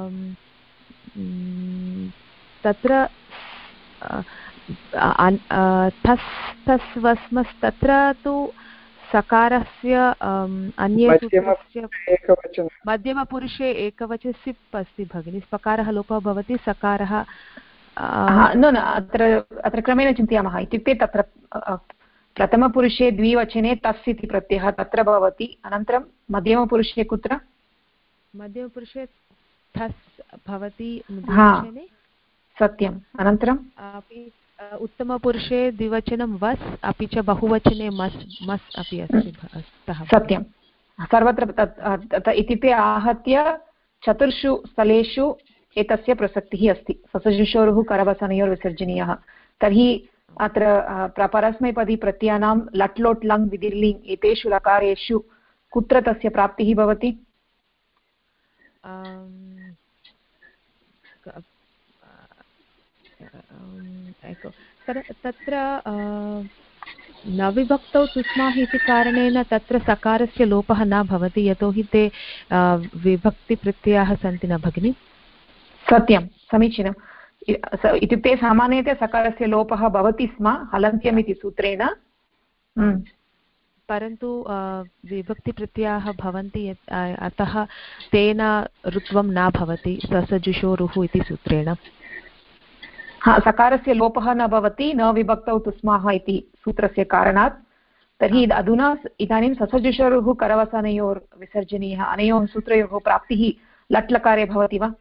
तत्र थस् वस्मस्, तत्र तु सकारस्य अन्ये मध्यमपुरुषे एकवचने सिप् अस्ति भगिनि। पकारः लोपः भवति, सकारः न अत्र क्रमेण चिन्तयामः। इत्युक्ते तत्र प्रथमपुरुषे द्विवचने तस् इति प्रत्ययः तत्र भवति, अनन्तरं मध्यमपुरुषे कुत्र? मध्यमपुरुषे थस् भवति द्विवचने। सत्यम्। अनन्तरं अपि उत्तमपुरुषे द्विवचनं वस्, अपि च बहुवचने मस् अपि अस्ति। सत्यं। सर्वत्र इत्युक्ते आहत्य 4 स्थलेषु एतस्य प्रसक्तिः अस्ति। ससजुषोरुः करवसनयोर् विसर्जनीयः। तर्हि अत्र परस्मैपदी प्रत्ययानां लट् लोट् लङ् विधिर्लिङ् एतेषु लकारेषु कुत्र तस्य प्राप्तिः भवति? तत्र न विभक्तौ सुस्माः इति कारणेन तत्र सकारस्य लोपः न भवति, यतोहि ते विभक्तिप्रत्ययाः सन्ति न भगिनि। सत्यं, समीचीनम्। इत्युक्ते सामान्यतया सकारस्य लोपः भवति स्म हलन्त्यम् इति सूत्रेण, परन्तु विभक्तिप्रत्ययाः भवन्ति, अतः तेन ऋत्वं न भवति ससजुषोरुः इति सूत्रेण। हा, सकारस्य लोपः न भवति न विभक्तौ तुस्माः इति सूत्रस्य कारणात्। तर्हि अधुना इदानीं ससजुषोरुः करवसनयोर् विसर्जनीयः, अनयोः सूत्रयोः प्राप्तिः लट् लकारे भवति वा?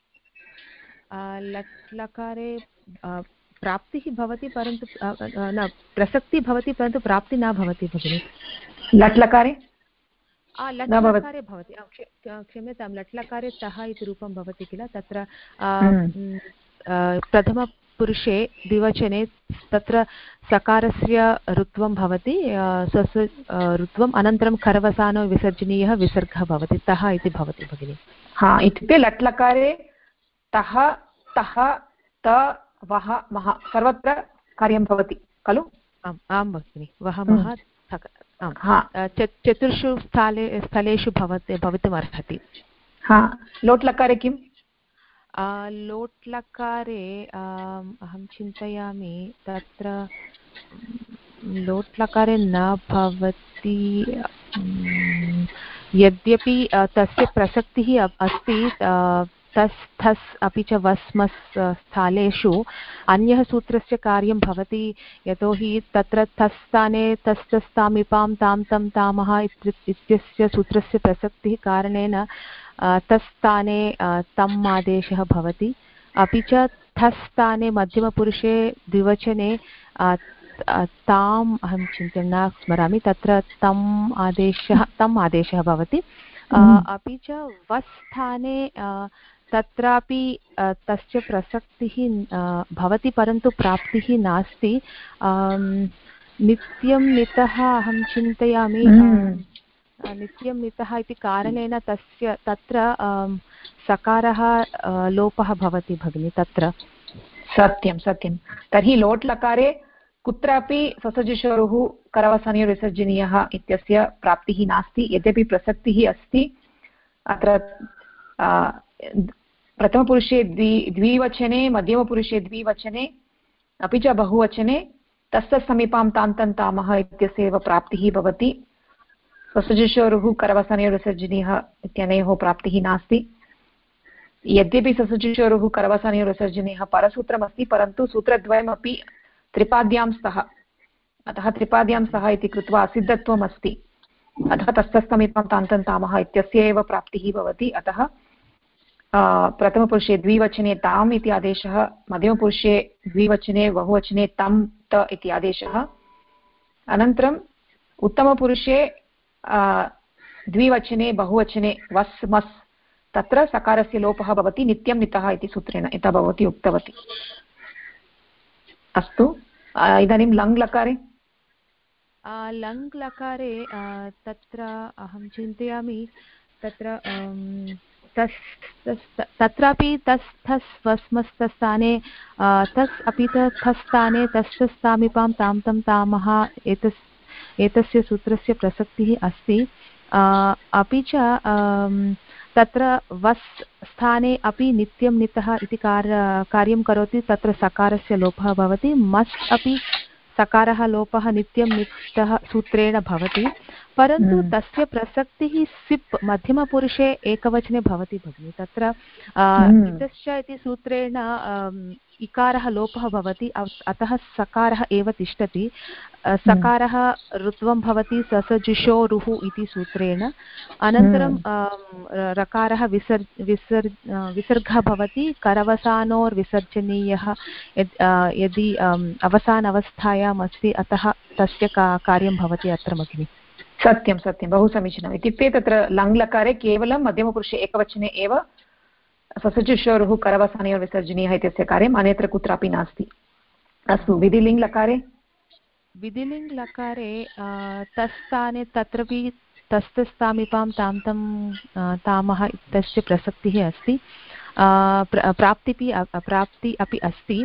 लट् लकारे प्राप्तिः भवति, परन्तु न प्रसक्तिः भवति, परन्तु प्राप्तिः न भवति भगिनि। लट् लकारे भवति। क्षम्यतां, लट् लकारे तः इति रूपं भवति किल, तत्र प्रथमपुरुषे द्विवचने तत्र सकारस्य ऋत्वं भवति, ऋत्वम्, अनन्तरं करवसानो विसर्जनीयः विसर्गः भवति, तः इति भवति भगिनि। हा, इत्युक्ते लट् लकारे तः तः त वः मः सर्वत्र कार्यं भवति खलु? आं भगिनि, वः मः 4 स्थलेषु भवितुमर्हति। हा, लोट् लकारे किम्? लोट् लकारे अहं चिन्तयामि तत्र लोट् लकारे न भवति, यद्यपि तस्य प्रसक्तिः अस्ति तस् थस् अपि च वस् मस् स्थालेषु अन्यः सूत्रस्य कार्यं भवति, यतोहि तत्र थस् स्थाने तस् तस् तामिपां तां तं तामः इत्यस्य सूत्रस्य प्रसक्तिः कारणेन तस् स्थाने तम् आदेशः भवति। अपि च थस् स्थाने मध्यमपुरुषे द्विवचने ताम् अहं चिन्तयन् न स्मरामि, तत्र तम् आदेशः भवति। अपि च वस् स्थाने तत्रापि तस्य प्रसक्तिः भवति, परन्तु प्राप्तिः नास्ति। नित्यं नितः अहं चिन्तयामि, नित्यं नितः इति कारणेन तत्र सकारः लोपः भवति भगिनि तत्र। सत्यं सत्यं। तर्हि लोट् लकारे कुत्रापि ससजुषोरुः करवसनयोर् विसर्जनीयः इत्यस्य प्राप्तिः नास्ति, यद्यपि प्रसक्तिः अस्ति। अत्र प्रथमपुरुषे द्विवचने, मध्यमपुरुषे द्विवचने, अपि च बहुवचने तस्य समीपां तान्तं तामः इत्यस्य एव प्राप्तिः भवति। ससजुषोरुः करवसनयोर् विसर्जनीयः इत्यनयोः प्राप्तिः नास्ति। यद्यपि ससजुषोरुः करवसानयोर्विसर्जनीयः परसूत्रमस्ति परन्तु सूत्रद्वयमपि त्रिपाद्यां स्तः, अतः त्रिपाद्यां स्तः इति कृत्वा असिद्धत्वम् अस्ति, अतः तस्थस्थमिपं तान्तं तामः इत्यस्य एव प्राप्तिः भवति। अतः प्रथमपुरुषे द्विवचने ताम् इति आदेशः, मध्यमपुरुषे द्विवचने बहुवचने तं त इति आदेशः, अनन्तरम् उत्तमपुरुषे द्विवचने बहुवचने वस् मस् तत्र सकारस्य लोपः भवति नित्यं नितः इति सूत्रेण, यथा भवती उक्तवती। अस्तु, इदानीं लङ् लकारे लङ् लकारे तत्र अहं चिन्तयामि तत्र तत्रापि तस् थस् वस्मस्तस्थाने तस् अपि तस्थाने तस्थस्थामिपां तां तं तामः एतस्य सूत्रस्य प्रसक्तिः अस्ति। अपि च तत्र वस् स्थाने अपि नित्यं नितः इति कार्यं करोति, तत्र सकारस्य लोपः भवति। मस् अपि सकारः लोपः नित्यं नितः सूत्रेण भवति, परन्तु तस्य प्रसक्तिः सिप् मध्यमपुरुषे एकवचने भवति भगिनि। तत्र इतश्च इति सूत्रेण इकारः लोपः भवति, अतः सकारः एव तिष्ठति। सकारः ऋत्वं भवति ससजुषोरुः इति सूत्रेण, अनन्तरं रकारः विसर्गः भवति करवसानोर्विसर्जनीयः यदि अवसान अवस्थायाम् अस्ति, अतः तस्य कार्यं भवति अत्र भगिनि। सत्यं सत्यं, बहु समीचीनम्। इत्युक्ते तत्र लङ् लकारे केवलं मध्यमपुरुषे एकवचने एव ससजुषोरुः करवसानयोर्विसर्जनीयः इत्यस्य कार्यम्, अन्यत्र कुत्रापि नास्ति। अस्तु, विधिलिङ् लकारे विधिलिङ् लकारे तस्थाने तत्रापि तस्थस्थामिपां तां तं तामः इत्यस्य प्रसक्तिः अस्ति। प्राप्ति अपि अस्ति।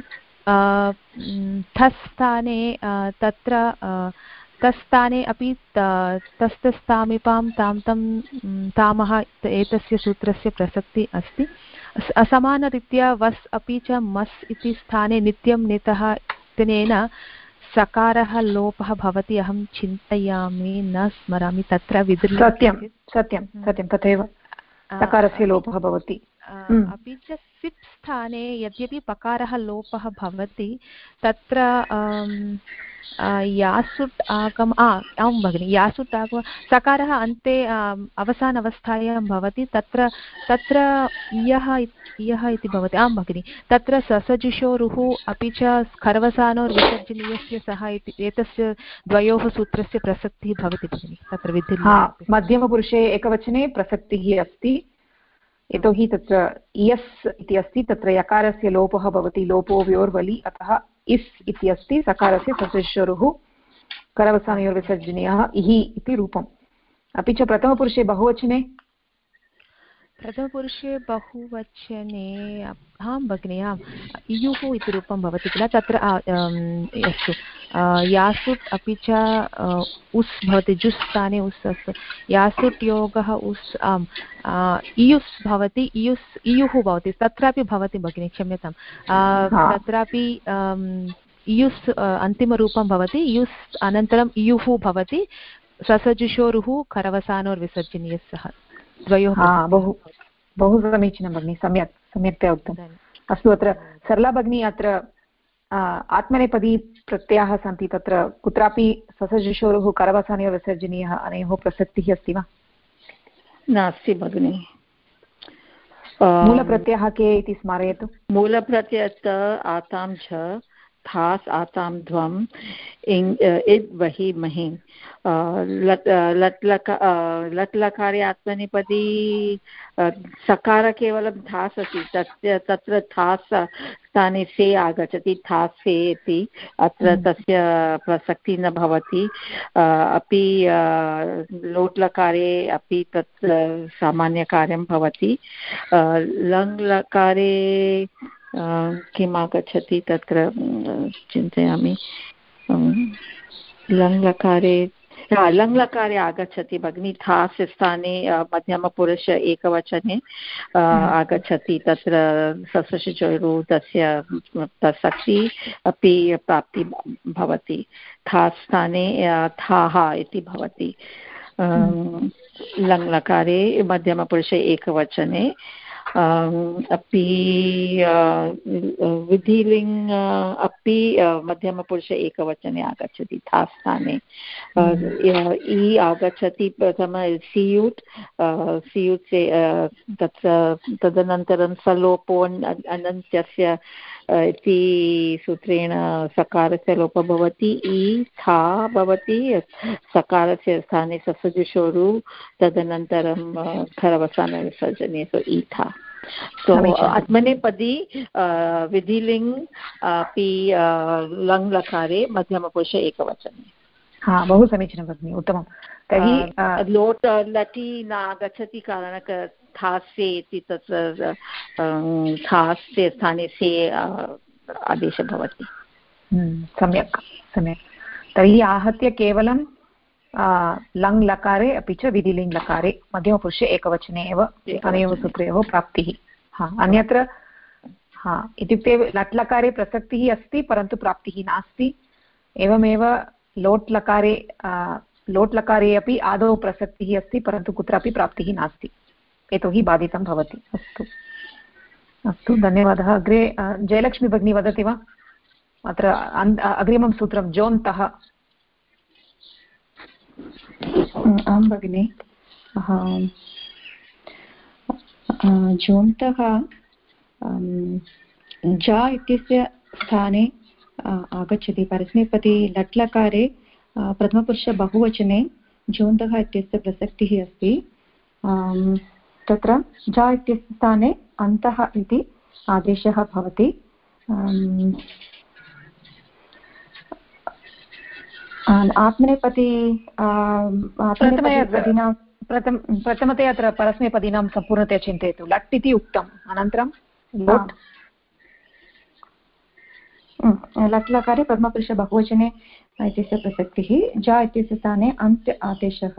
थस्थाने तत्र तस्थाने अपि तस्थस्थामिपां तां तं तामः एतस्य सूत्रस्य प्रसक्तिः अस्ति। असमानरीत्या वस् अपि च मस् इति स्थाने नित्यं नितः इत्यनेन सकारः लोपः भवति, अहं चिन्तयामि, न स्मरामि तत्र सत्यं सत्यं सत्यं तथैव सकारस्य लोपः भवति। अपि च सिप् स्थाने यद्यपि पकारः लोपः भवति, तत्र यासुट् आगम आं भगिनि, यासुट् आगम सकारः अन्ते अवसान अवस्थायां भवति, तत्र इयः इति भवति। आं भगिनि, तत्र ससजुषोरुः अपि च खरवसानोर्विसर्जनीयस्य सः इति एतस्य द्वयोः सूत्रस्य प्रसक्तिः भवति भगिनि तत्र विधिलिङ्। मध्यमपुरुषे एकवचने प्रसक्तिः अस्ति, यतोहि तत्र इयस् इति अस्ति, तत्र यकारस्य लोपः भवति, लोपो व्योर्वलि, अतः इस् इति अस्ति, सकारस्य ससजुषोरुः करवसानयोर्विसर्जनीयः इहि इति रूपम्। अपि च प्रथमपुरुषे बहुवचने आं भगिनि, आम् इयुः इति रूपं भवति किल, तत्र अस्तु यासुट् अपि च उस् भवति, जुस् स्थाने उस् अस्तु, यासुट् योगः उस्, आम् इयुस् भवति, इयुः भवति, तत्रापि भवति भगिनि, क्षम्यतां, तत्रापि इयुस् अन्तिमरूपं भवति, इयुस् अनन्तरम् इयुः भवति, ससजुषोरुः करवसानोर्विसर्जनीयः द्वयोः। बहु समीचीनं भगिनि, सम्यक्तया उक्तम्। अस्तु, अत्र सरला भगिनी, अत्र आत्मनेपदी प्रत्ययाः सन्ति, तत्र कुत्रापि ससजुषोरुः करवसानयोर्विसर्जनीयः अनयोः प्रसक्तिः अस्ति वा? नास्ति भगिनि। मूलप्रत्ययः के इति स्मारयतु। मूलप्रत्ययः आतां च, थास् आतां ध्वम्, इद् वहि महि, लट् लकारे आत्मनेपदी सकार केवलं थास् अस्ति, तत्र थास् स्थाने से आगच्छति, थास् से इति, अत्र तस्य प्रसक्तिः न भवति। अपि लोट् लकारे अपि तत् सामान्यकार्यं भवति। लङ् लकारे किम् आगच्छति तत्र चिन्तयामि, लङ् लकारे आगच्छति भगिनी, थास् स्थाने मध्यमपुरुष एकवचने आगच्छति, तत्र ससजुषोरुः तस्य प्रसक्ति अपि प्राप्ति भवति। थास् स्थाने थाः इति भवति। लङ् लकारे मध्यमपुरुषे एकवचने अपि विधिलिङ्ग् अपि मध्यमपुरुष एकवचने आगच्छति था स्थाने इ आगच्छति प्रथम सियुट् से तत्र तदनन्तरं सलोपो अनन्त्यस्य इति सूत्रेण सकारस्य लोपः भवति इ था भवति सकारस्य स्थाने ससजुषोरु तदनन्तरं खरवसानविसर्जने सो इ था सो आत्मनेपदी विधिलिङ्ग् अपि लङ् लकारे मध्यमपुरुष एकवचने हा बहु समीचीनं भगिनि उत्तमं तर्हि लोट् लटि न आगच्छति कारणक थास्ये इति तत्र थास्य स्थाने से आदेशः भवति सम्यक् सम्यक् तर्हि आहत्य केवलं लङ् लकारे अपि च विधिलिङ्ग् लकारे मध्यमपुरुषे एकवचने एव अनयोः सूत्रयोः प्राप्तिः हा अन्यत्र हा इत्युक्ते लट् लकारे प्रसक्तिः अस्ति परन्तु प्राप्तिः नास्ति एवमेव लोट् लकारे अपि आदौ प्रसक्तिः अस्ति परन्तु कुत्रापि प्राप्तिः नास्ति यतोहि बाधितं भवति अस्तु अस्तु धन्यवादः अग्रे जयलक्ष्मी भगिनी वदति वा अत्र अग्रिमं सूत्रं जोन्तः आं भगिनि जोन्तः जा इत्यस्य स्थाने आगच्छति परस्मैपदी लट् लकारे प्रथमपुरुष बहुवचने जोन्तः इत्यस्य प्रसक्तिः अस्ति तत्र जा इत्यस्य स्थाने अन्तः इति आदेशः भवति आत्मनेपदी प्रथमतया अत्र परस्मैपदीनां सम्पूर्णतया चिन्तयतु लट् इति उक्तम् अनन्तरं लोट् लट् लकारे प्रथमपुरुष बहुवचने इत्यस्य प्रसक्तिः जा इत्यस्य स्थाने अन्त्य आदेशः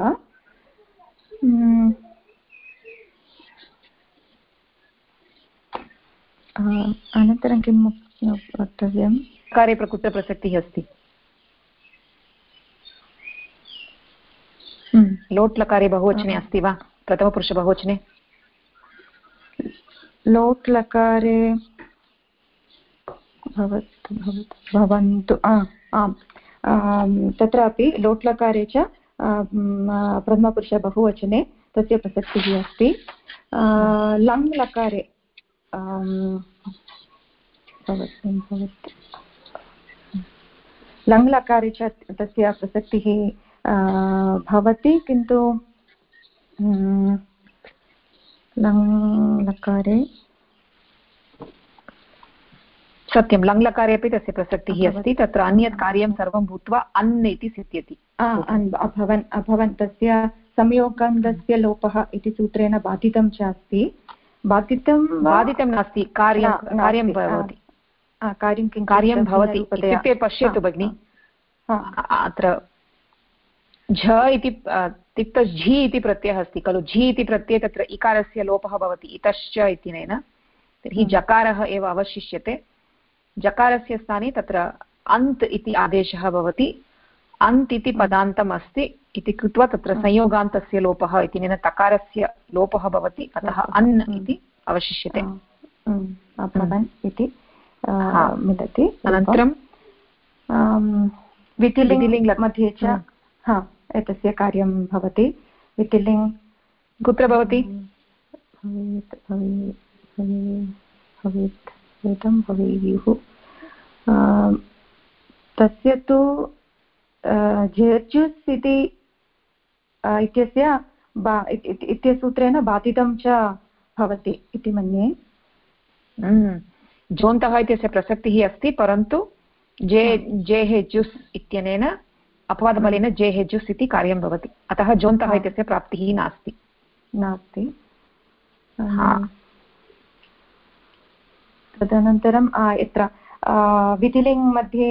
अनन्तरं किं वक्तव्यं लकारे कुत्र प्रसक्तिः अस्ति लोट् लकारे बहुवचने अस्ति वा प्रथमपुरुष बहुवचने लोट् लकारे भवन्तु आम् तत्रापि लोट् लकारे च प्रथमपुरुष बहुवचने तस्य प्रसक्तिः अस्ति लङ् लकारे लङ् लकारे च तस्य प्रसक्तिः भवति किन्तु लङ् लकारे सत्यं लङ् लकारे अपि तस्य प्रसक्तिः अस्ति तत्र अन्यत् कार्यं सर्वं भूत्वा अन् इति सिद्ध्यति अभवन् तस्य संयोगन्धस्य लोपः इति सूत्रेण बाधितं च अस्ति बाधितं नास्ति कार्यं भवति कार्यं भवति इत्युक्ते पश्यतु भगिनि अत्र झ इति तिक्तस् झि इति प्रत्ययः अस्ति खलु झि इति प्रत्यये तत्र इकारस्य लोपः भवति इतश्च इत्यनेन तर्हि जकारः एव अवशिष्यते जकारस्य स्थाने तत्र अन्त् इति आदेशः भवति अन्त् इति पदान्तम् अस्ति इति कृत्वा तत्र संयोगान्तस्य लोपः इत्यनेन तकारस्य लोपः भवति अतः अन् इति अवशिष्यते इति मिलति अनन्तरं विधिलिङ्ग् मध्ये च एतस्य कार्यं भवति विधिलिङ्ग् कुत्र भवति भवेयुः तस्य तु झेर्जुस् इति इत्यस्य सूत्रेण बाधितं च भवति इति मन्ये जोन्तः इत्यस्य प्रसक्तिः अस्ति परन्तु जेः जुस् इत्यनेन अपवादबलेन जेः जुस् इति कार्यं भवति अतः जोन्तः इत्यस्य प्राप्तिः नास्ति तदनन्तरं यत्र विधिलिङ्ग् मध्ये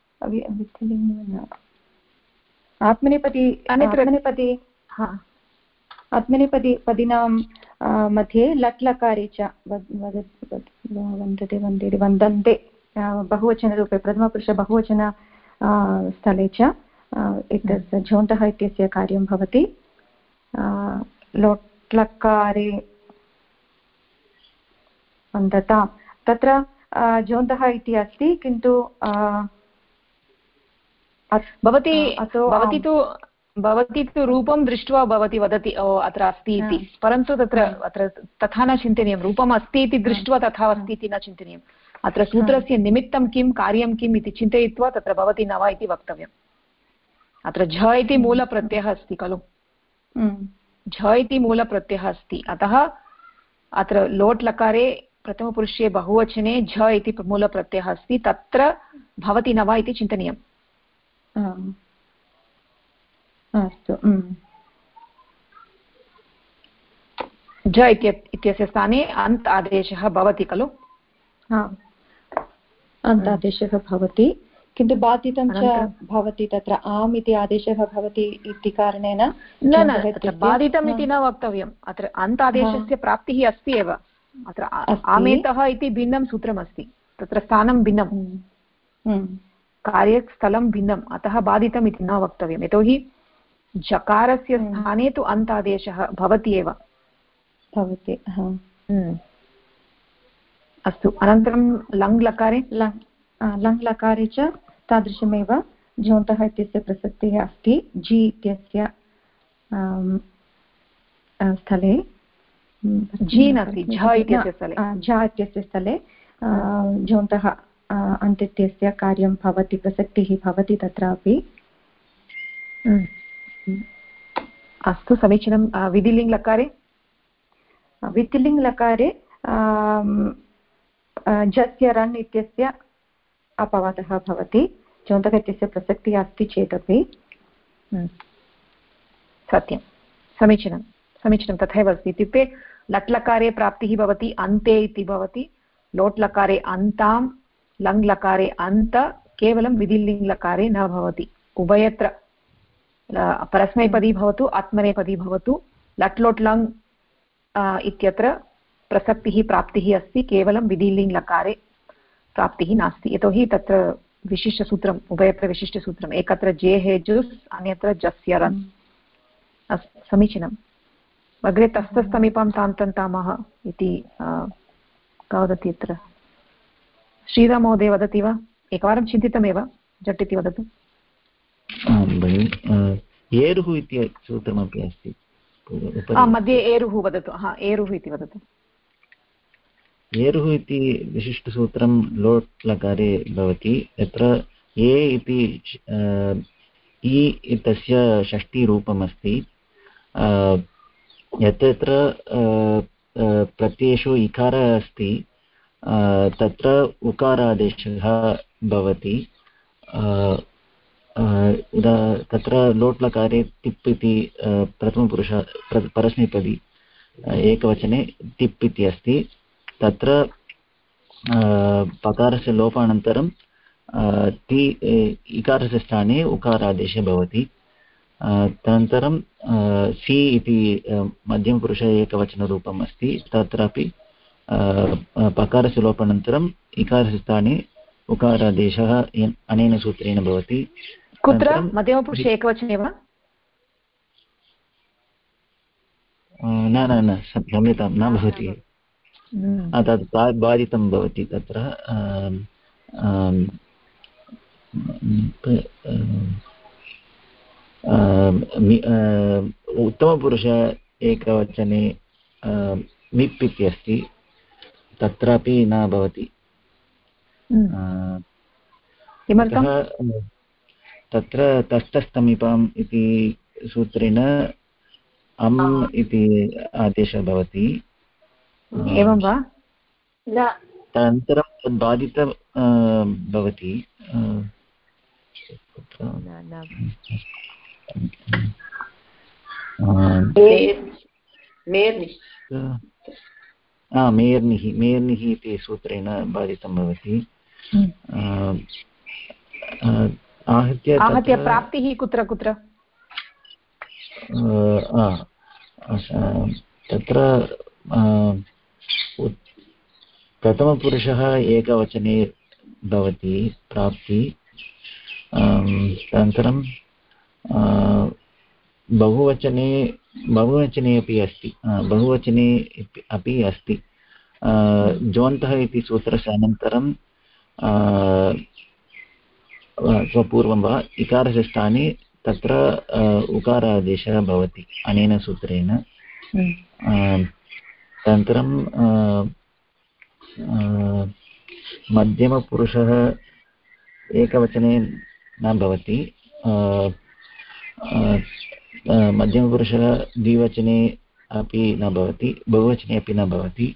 आत्मनेपदीनां मध्ये लट् लकारे च वन्दन्ते बहुवचनरूपे प्रथमपुरुष बहुवचन स्थले च एतत् झोन्तः इत्यस्य कार्यं भवति लोट् लकारे वन्दतां तत्र जोन्तः इति अस्ति किन्तु भवती तु रूपं दृष्ट्वा भवती वदति ओ अत्र अस्ति इति, परन्तु अत्र तथा न चिन्तनीयं। रूपम् अस्ति इति दृष्ट्वा तथा अस्ति इति न चिन्तनीयम्। अत्र सूत्रस्य निमित्तं किं, कार्यं किम् इति चिन्तयित्वा तत्र भवति न वा इति वक्तव्यम्। अत्र झ इति मूलप्रत्ययः अस्ति खलु, झ इति मूलप्रत्ययः अस्ति, अतः अत्र लोट् लकारे प्रथमपुरुषे बहुवचने झ इति मूलप्रत्ययः अस्ति, तत्र भवति न वा इति चिन्तनीयम्। अस्तु, झ इत्यस्य स्थाने अन्त् आदेशः भवति खलु, अन्त् आदेशः भवति, किन्तु बाधितं च भवति, तत्र आम् इति आदेशः भवति इति कारणेन न बाधितम् इति न वक्तव्यम्। अत्र अन्त् आदेशस्य प्राप्तिः अस्ति एव, अत्र आमेतः इति भिन्नं सूत्रमस्ति, तत्र स्थानं भिन्नं, कार्यस्थलं भिन्नम्, अतः बाधितम् इति न वक्तव्यम्। यतोहि जकारस्य स्थाने तु अन्त् आदेशः भवति एव भवति। अस्तु, अनन्तरं लङ् लकारे लङ् लकारे च तादृशमेव झोन्तः इत्यस्य प्रसक्तिः अस्ति। जि इत्यस्य स्थले जि नास्ति, झ इत्यस्य स्थले झोन्तः अन्त् इत्यस्य कार्यं भवति, प्रसक्तिः भवति तत्रापि। अस्तु, समीचीनं। विधिलिङ् लकारे विधिलिङ् लकारे झस्य रन् इत्यस्य अपवादः भवति, झोन्तः इत्यस्य प्रसक्तिः अस्ति चेदपि। सत्यं, समीचीनं समीचीनं, तथैव अस्ति। इत्युक्ते लट् लकारे प्राप्तिः भवति अन्ते इति भवति, लोट् लकारे अन्तां, लङ् लकारे अन्त, केवलं विधिलिङ् लकारे न भवति। उभयत्र परस्मैपदी भवतु आत्मनेपदी भवतु, लट् लोट् लङ् इत्यत्र प्रसक्तिः प्राप्तिः अस्ति, केवलं विधिलिङ् लकारे प्राप्तिः नास्ति, यतोहि तत्र विशिष्टसूत्रम्, उभयत्र विशिष्टसूत्रम्, एकत्र जे हेजुस्, अन्यत्र जस्य रन्। अस्तु, समीचीनम्। अग्रे तस्थस्थमीपं तान्तन्तामः इति का वदति अत्र? श्रीराममहोदय वदति वा? एकवारं चिन्तितमेव, झट् इति वदतु। एरुः इति सूत्रमपि अस्ति मध्ये, एरुः वदतु। एरुः इति वदतु। एरुः इति विशिष्टसूत्रं लोट् लकारे भवति, यत्र ए इति इ इत्यस्य षष्ठीरूपम् अस्ति, यत्र प्रत्ययेषु इकारः अस्ति तत्र उकारादेशः भवति। तत्र लोट् लकारे तिप् इति प्रथमपुरुष परस्मैपदी एकवचने तिप् इति अस्ति, तत्र पकारस्य लोपानन्तरं ति इकारस्य स्थाने उकारादेशः भवति। तदनन्तरं सि इति मध्यमपुरुष एकवचनरूपम् अस्ति, तत्रापि पकारस्य लोपानन्तरं इकारस्य स्थाने उकारादेशः अनेन सूत्रेण भवति। कुत्र? मध्यमपुरुषे एकवचने वा? न न न, क्षम्यतां, न भवति, तत् बाधितं भवति। तत्र उत्तमपुरुष एकवचने मिप् इति अस्ति, तत्रापि न भवति। तत्र तस्थस्थमीपम् इति सूत्रेण अम् इति आदेशः भवति। एवं वा? तदनन्तरं तद् बाधितं भवति। मेर्निः इति सूत्रेण बाधितं भवति। आहत्य प्राप्तिः कुत्र कुत्र? तत्र प्रथमपुरुषः एकवचने भवति प्राप्ति, अनन्तरं बहुवचने अपि अस्ति, बहुवचने अपि अस्ति, जोन्तः इति सूत्रस्य अनन्तरं स्वपूर्वं वा इकारस्य स्थाने तत्र उकारादेशः भवति अनेन सूत्रेण। अनन्तरं मध्यमपुरुषः एकवचने न भवति, मध्यमपुरुषः द्विवचने अपि न भवति, बहुवचने अपि न भवति।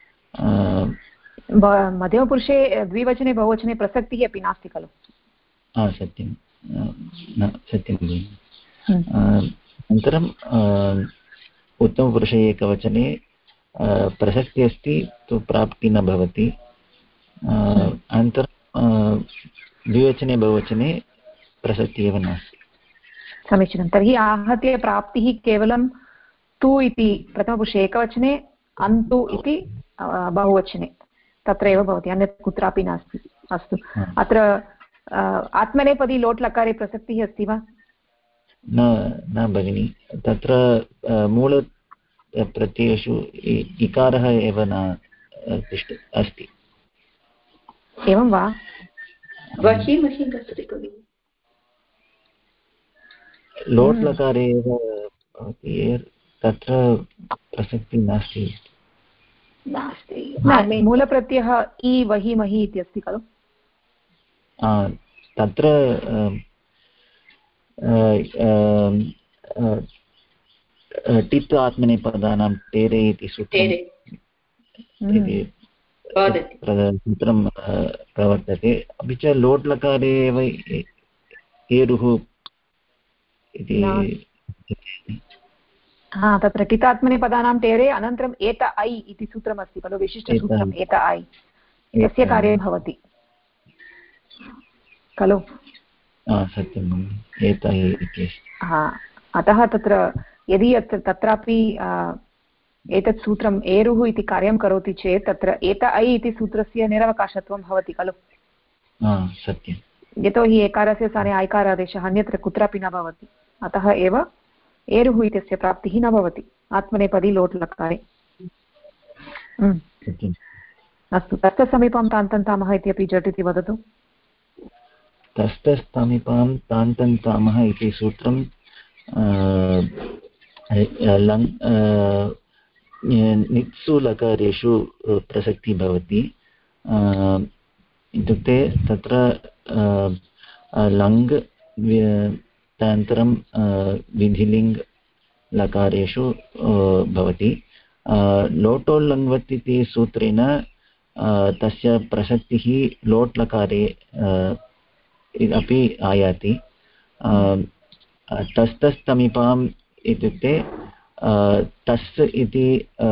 मध्यमपुरुषे द्विवचने बहुवचने प्रसक्तिः अपि नास्ति खलु? सत्यं, न सत्यं भगिनि। अनन्तरम् उत्तमपुरुषे एकवचने प्रसक्तिः अस्ति तु प्राप्तिः न भवति। अनन्तरं द्विवचने बहुवचने प्रसक्तिः एव नास्ति। समीचीनं। तर्हि आहत्य प्राप्तिः केवलं तु इति प्रथमपुरुषे एकवचने, अन्तु इति बहुवचने तत्रैव भवति, अन्यत् कुत्रापि नास्ति। अस्तु, अत्र आत्मनेपदी लोट् लकारे प्रसक्तिः अस्ति वा? न भगिनि, तत्र मूलप्रत्ययेषु इकारः एव न अस्ति। एवं वा? लोट् लकारे एव भवति, तत्र प्रसक्तिः नास्ति। मूलप्रत्ययः इ वहि महि इति अस्ति खलु? तत्र टित् आत्मनेपदानां टेरे इति सूत्रं सूत्रं प्रवर्तते। अपि च लोट् लकारे एव एरुः इति तत्र टितात्मनेपदानां टेरे अनन्तरम् एत ऐ इति सूत्रमस्ति खलु, विशिष्टसूत्रम् एत ऐ, तस्य कार्यं भवति खलु? सत्यं, एत ऐ इति। अतः तत्र यदि तत्रापि एतत् सूत्रम् एरुः इति कार्यं करोति चेत् तत्र एत ऐ इति सूत्रस्य निरवकाशत्वं भवति खलु? सत्यं, यतोहि एकारस्य स्थाने ऐकारादेशः अन्यत्र कुत्रापि न भवति, अतः एव एरुः इत्यस्य प्राप्तिः न भवति आत्मनेपदी लोट् लकारे। अस्तु, तस्थसमीपं तान्तन्तामः इत्यपि झटिति वदतु। तस्थसमीपं तान्तन्तामः इति सूत्रं नित्सु लकारेषु प्रसक्तिः भवति। इत्युक्ते तत्र लङ् तदनन्तरं विधिलिङ्ग् लकारेषु भवति। लोटोल्लङ्वत् इति सूत्रेण तस्य प्रसक्तिः लोट् लकारे अपि आयाति। तस्थसमीपम् इत्युक्ते तस् इति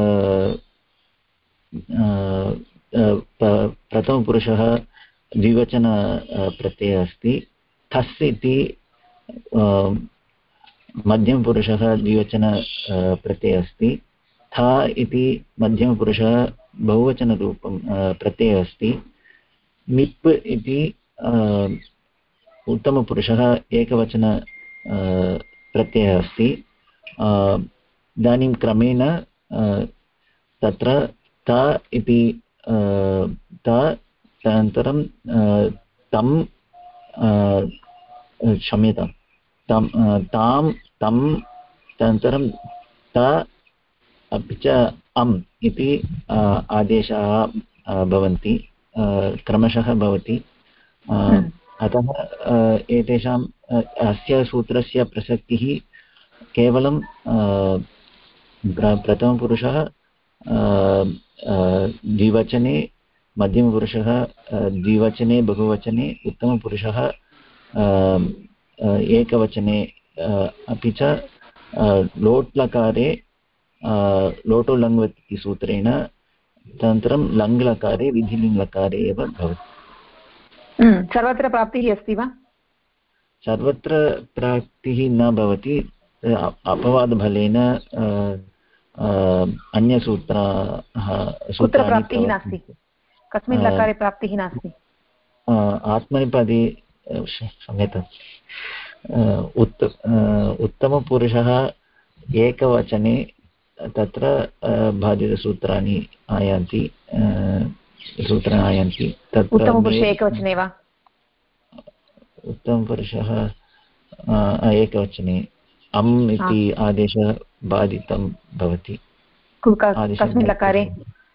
प्रथमपुरुषः द्विवचन प्रत्ययः अस्ति। थस् इति मध्यमपुरुषः द्विवचन प्रत्ययः अस्ति। था इति मध्यमपुरुषः बहुवचनरूपं प्रत्ययः अस्ति। निप् इति उत्तमपुरुषः एकवचन प्रत्ययः अस्ति। इदानीं क्रमेण तत्र ता इति तदनन्तरं तं क्षम्यतां तां तं तदनन्तरं ता अपि च अम् इति आदेशाः भवन्ति, क्रमशः भवति। अतः एतेषाम् अस्य सूत्रस्य प्रसक्तिः केवलं प्रथमपुरुषः द्विवचने, मध्यमपुरुषः द्विवचने बहुवचने, उत्तमपुरुषः एकवचने, अपि च लोट् लकारे लोटो लङ्वत् इति सूत्रेण, तदनन्तरं लङ् लकारे विधिलिङ् लकारे एव भवति। सर्वत्र प्राप्तिः अस्ति वा? सर्वत्र प्राप्तिः न भवति, अपवादफलेन अन्यसूत्राः प्राप्तिः नास्ति। कस्मिन् लकारे प्राप्तिः नास्ति? आत्मनेपदी क्षम्यताम्, उत्तमपुरुषः एकवचने तत्र बाधितसूत्राणि आयान्ति सूत्राणि आयान्ति तत्र उत्तमपुरुषे एकवचने वा उत्तमपुरुषः एकवचने अम् इति आदेशः बाधितं भवति कस्मिन् लकारे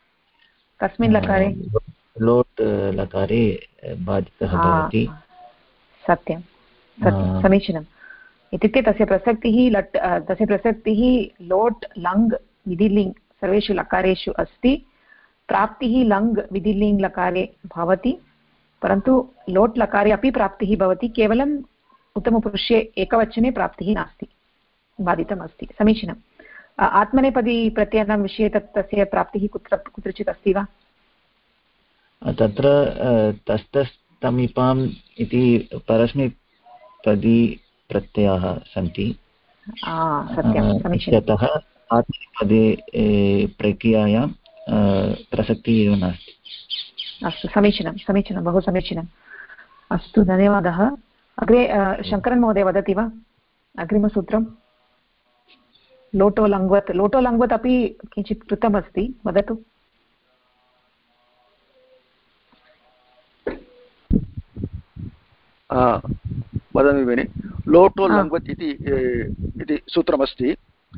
लोट् लकारे बाधितः भवति सत्यं समीचीनम् इत्युक्ते तस्य प्रसक्तिः लोट् लङ् विधिलिङ् सर्वेषु लकारेषु अस्ति प्राप्तिः लङ् विधिलिङ् लकारे भवति परन्तु लोट् लकारे अपि प्राप्तिः भवति केवलम् उत्तमपुरुषे एकवचने प्राप्तिः नास्ति बाधितम् अस्ति समीचीनम् आत्मनेपदी प्रत्ययानां विषये तस्य प्राप्तिः कुत्रचित् अस्ति वा तत्र तस्तस्तमीपाम् इति परस्मैपदी प्रत्ययाः सन्ति इत्यतः आत्मनेपदे प्रक्रियायां प्रसक्तिः एव नास्ति अस्तु समीचीनं बहु समीचीनम् अस्तु धन्यवादः अग्रे शङ्करन् महोदय वदति वा अग्रिमसूत्रं लोटो लङ्वत् अपि किञ्चित् कृतमस्ति वदतु वदामि भगिनि लोटो लङ्वत् इति सूत्रमस्ति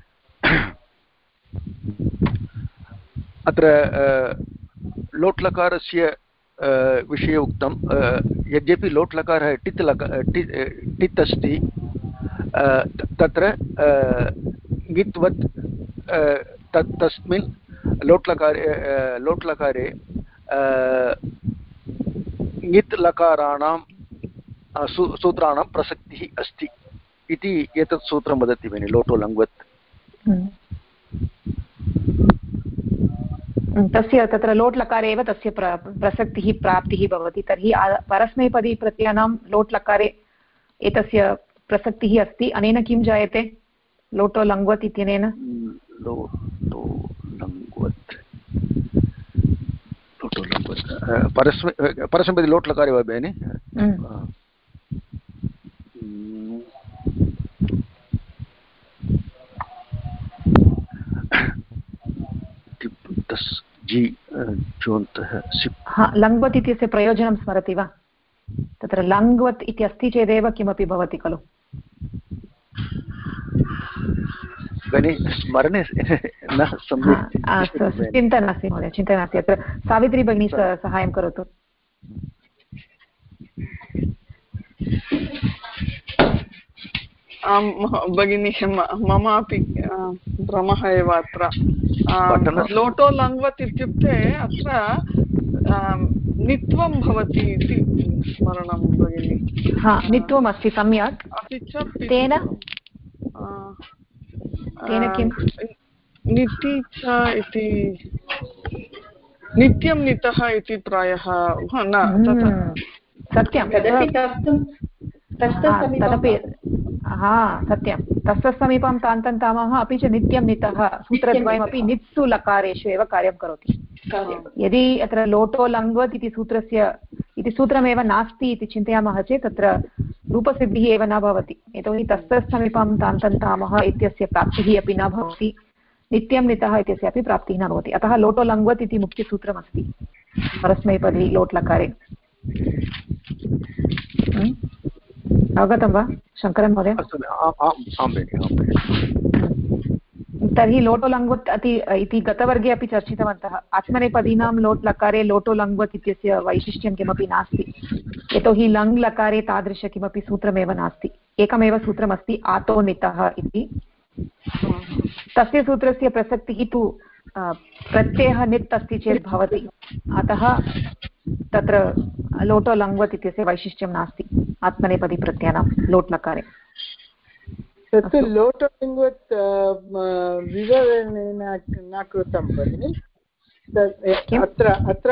अत्र लोट्लकारस्य विषये उक्तं यद्यपि लोट्लकारः टित् अस्ति तत्र ङित्वत् तस्मिन् लोट्लकारे ङित् लकाराणां सूत्राणां प्रसक्तिः अस्ति इति एतत् सूत्रं वदति भगिनि लोटो लङ्वत् तस्य तत्र लोट् लकारे एव तस्य प्रसक्तिः प्राप्तिः भवति तर्हि परस्मैपदी प्रत्ययानां लोट् लकारे एतस्य प्रसक्तिः अस्ति अनेन किं जायते लोटो लङ्वत् इत्यनेन परस्मैपदी लोट् लकारे वा भगिनि लङ्वत् इत्यस्य प्रयोजनं स्मरति वा तत्र लङ्वत् इति अस्ति चेदेव किमपि भवति खलु स्मरणे न चिन्ता नास्ति महोदय चिन्ता नास्ति अत्र सावित्री भगिनी सहायं करोतु भगिनी मम अपि भ्रमः एव अत्र लोटो लङ्वत् इत्युक्ते अत्र नित्वं भवति इति स्मरणं भगिनि नित्वम् अस्ति सम्यक् अपि च तेन किं निति च इति नित्यं नितः इति प्रायः न सत्यं तदपि सत्यं तस्य समीपं तान्तन्तामः अपि च नित्यं नितः सूत्रद्वयमपि नित्सु लकारेषु एव कार्यं करोति यदि अत्र लोटो लङ्वत् इति सूत्रमेव नास्ति इति चिन्तयामः चेत् तत्र रूपसिद्धिः एव न भवति यतोहि तस्य समीपं तान्तन्तामः इत्यस्य प्राप्तिः अपि न भवति नित्यं नितः इत्यस्य अपि प्राप्तिः न भवति अतः लोटो लङ्वत् इति मुख्यसूत्रमस्ति परस्मैपदी लोट् लकारे अवगतं वा शङ्करन् महोदय तर्हि लोटो लङ्वत् इति गतवर्गे अपि चर्चितवन्तः आत्मनेपदीनां लोट् लकारे लोटो लङ्वत् इत्यस्य वैशिष्ट्यं किमपि नास्ति यतोहि लङ् लकारे तादृश किमपि सूत्रमेव नास्ति एकमेव सूत्रमस्ति आतो नितः इति तस्य सूत्रस्य प्रसक्तिः तु प्रत्ययः नित् अस्ति चेत् भवति अतः तत्र लोटो लङ्वत् इत्यस्य वैशिष्ट्यं नास्ति आत्मनेपदी प्रत्ययानां लोट् लकारे तत् लोटो लङ्वत् विवरणेन न कृतं भगिनि अत्र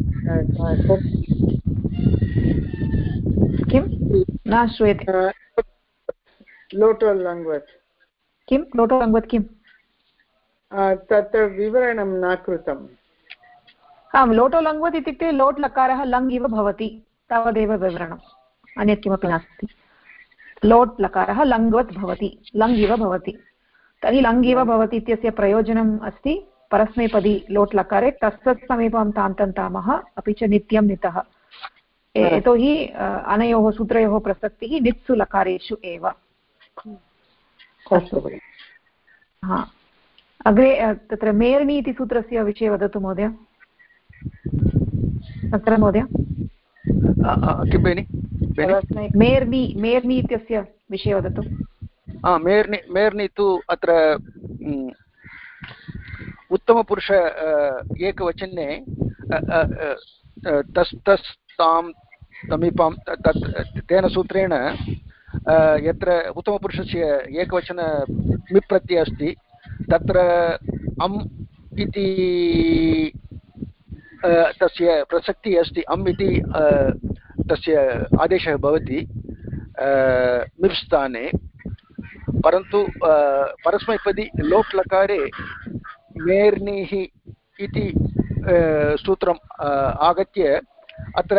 किं न श्रूयते लोटो लङ्वत् किं लोटो लङ्वत् किं तत्र विवरणं न कृतम् आं लोटो लङ्वत् इत्युक्ते लोट् लकारः लङ् इव भवति तावदेव विवरणम् अन्यत् किमपि नास्ति लोट् लकारः लङ्वत् भवति लङ् इव भवति तर्हि लङ् एव भवति इत्यस्य प्रयोजनम् अस्ति परस्मैपदी लोट् लकारे तत्सत् समीपं तान्तन्तामः अपि च नित्यं नितः यतोहि अनयोः सूत्रयोः प्रसक्तिः नित्सु लकारेषु एव। हा अग्रे तत्र मेर्नि इति सूत्रस्य विषये वदतु महोदय। तत्र महोदय किं बेनि मेर्नि इत्यस्य विषये वदतु। मेर्नि तु अत्र उत्तमपुरुष एकवचने तस् तां समीपां तेन सूत्रेण यत्र उत्तमपुरुषस्य एकवचन मिप् प्रत्ययः अस्ति तत्र अम् इति तस्य प्रसक्तिः अस्ति। अम् इति तस्य आदेशः भवति मिप् स्थाने, परन्तु परस्मैपदी लोट् लकारे मेर्निः इति सूत्रम् आगत्य अत्र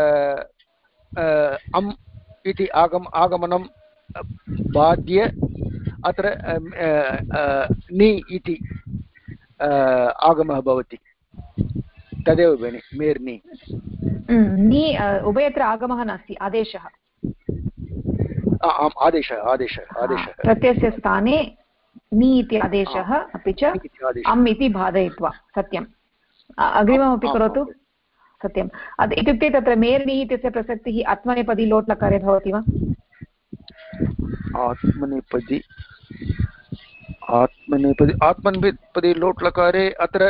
अम् इति आगमनं बाध्य अत्र नि इति आगमः भवति। तदेव भगिनि मेर्नि नि उभयत्र आगमः नास्ति, आदेशः। आम् आदेशः प्रत्ययस्य स्थाने नि इति आदेशः अपि च अम् इति बाधयित्वा। सत्यम्। अग्रिममपि करोतु। सत्यम्। इत्युक्ते तत्र मेर्नि इत्यस्य प्रसक्तिः आत्मनेपदी लोट् लकारे भवति वा? आत्मनेपदी लोट् लकारे अत्र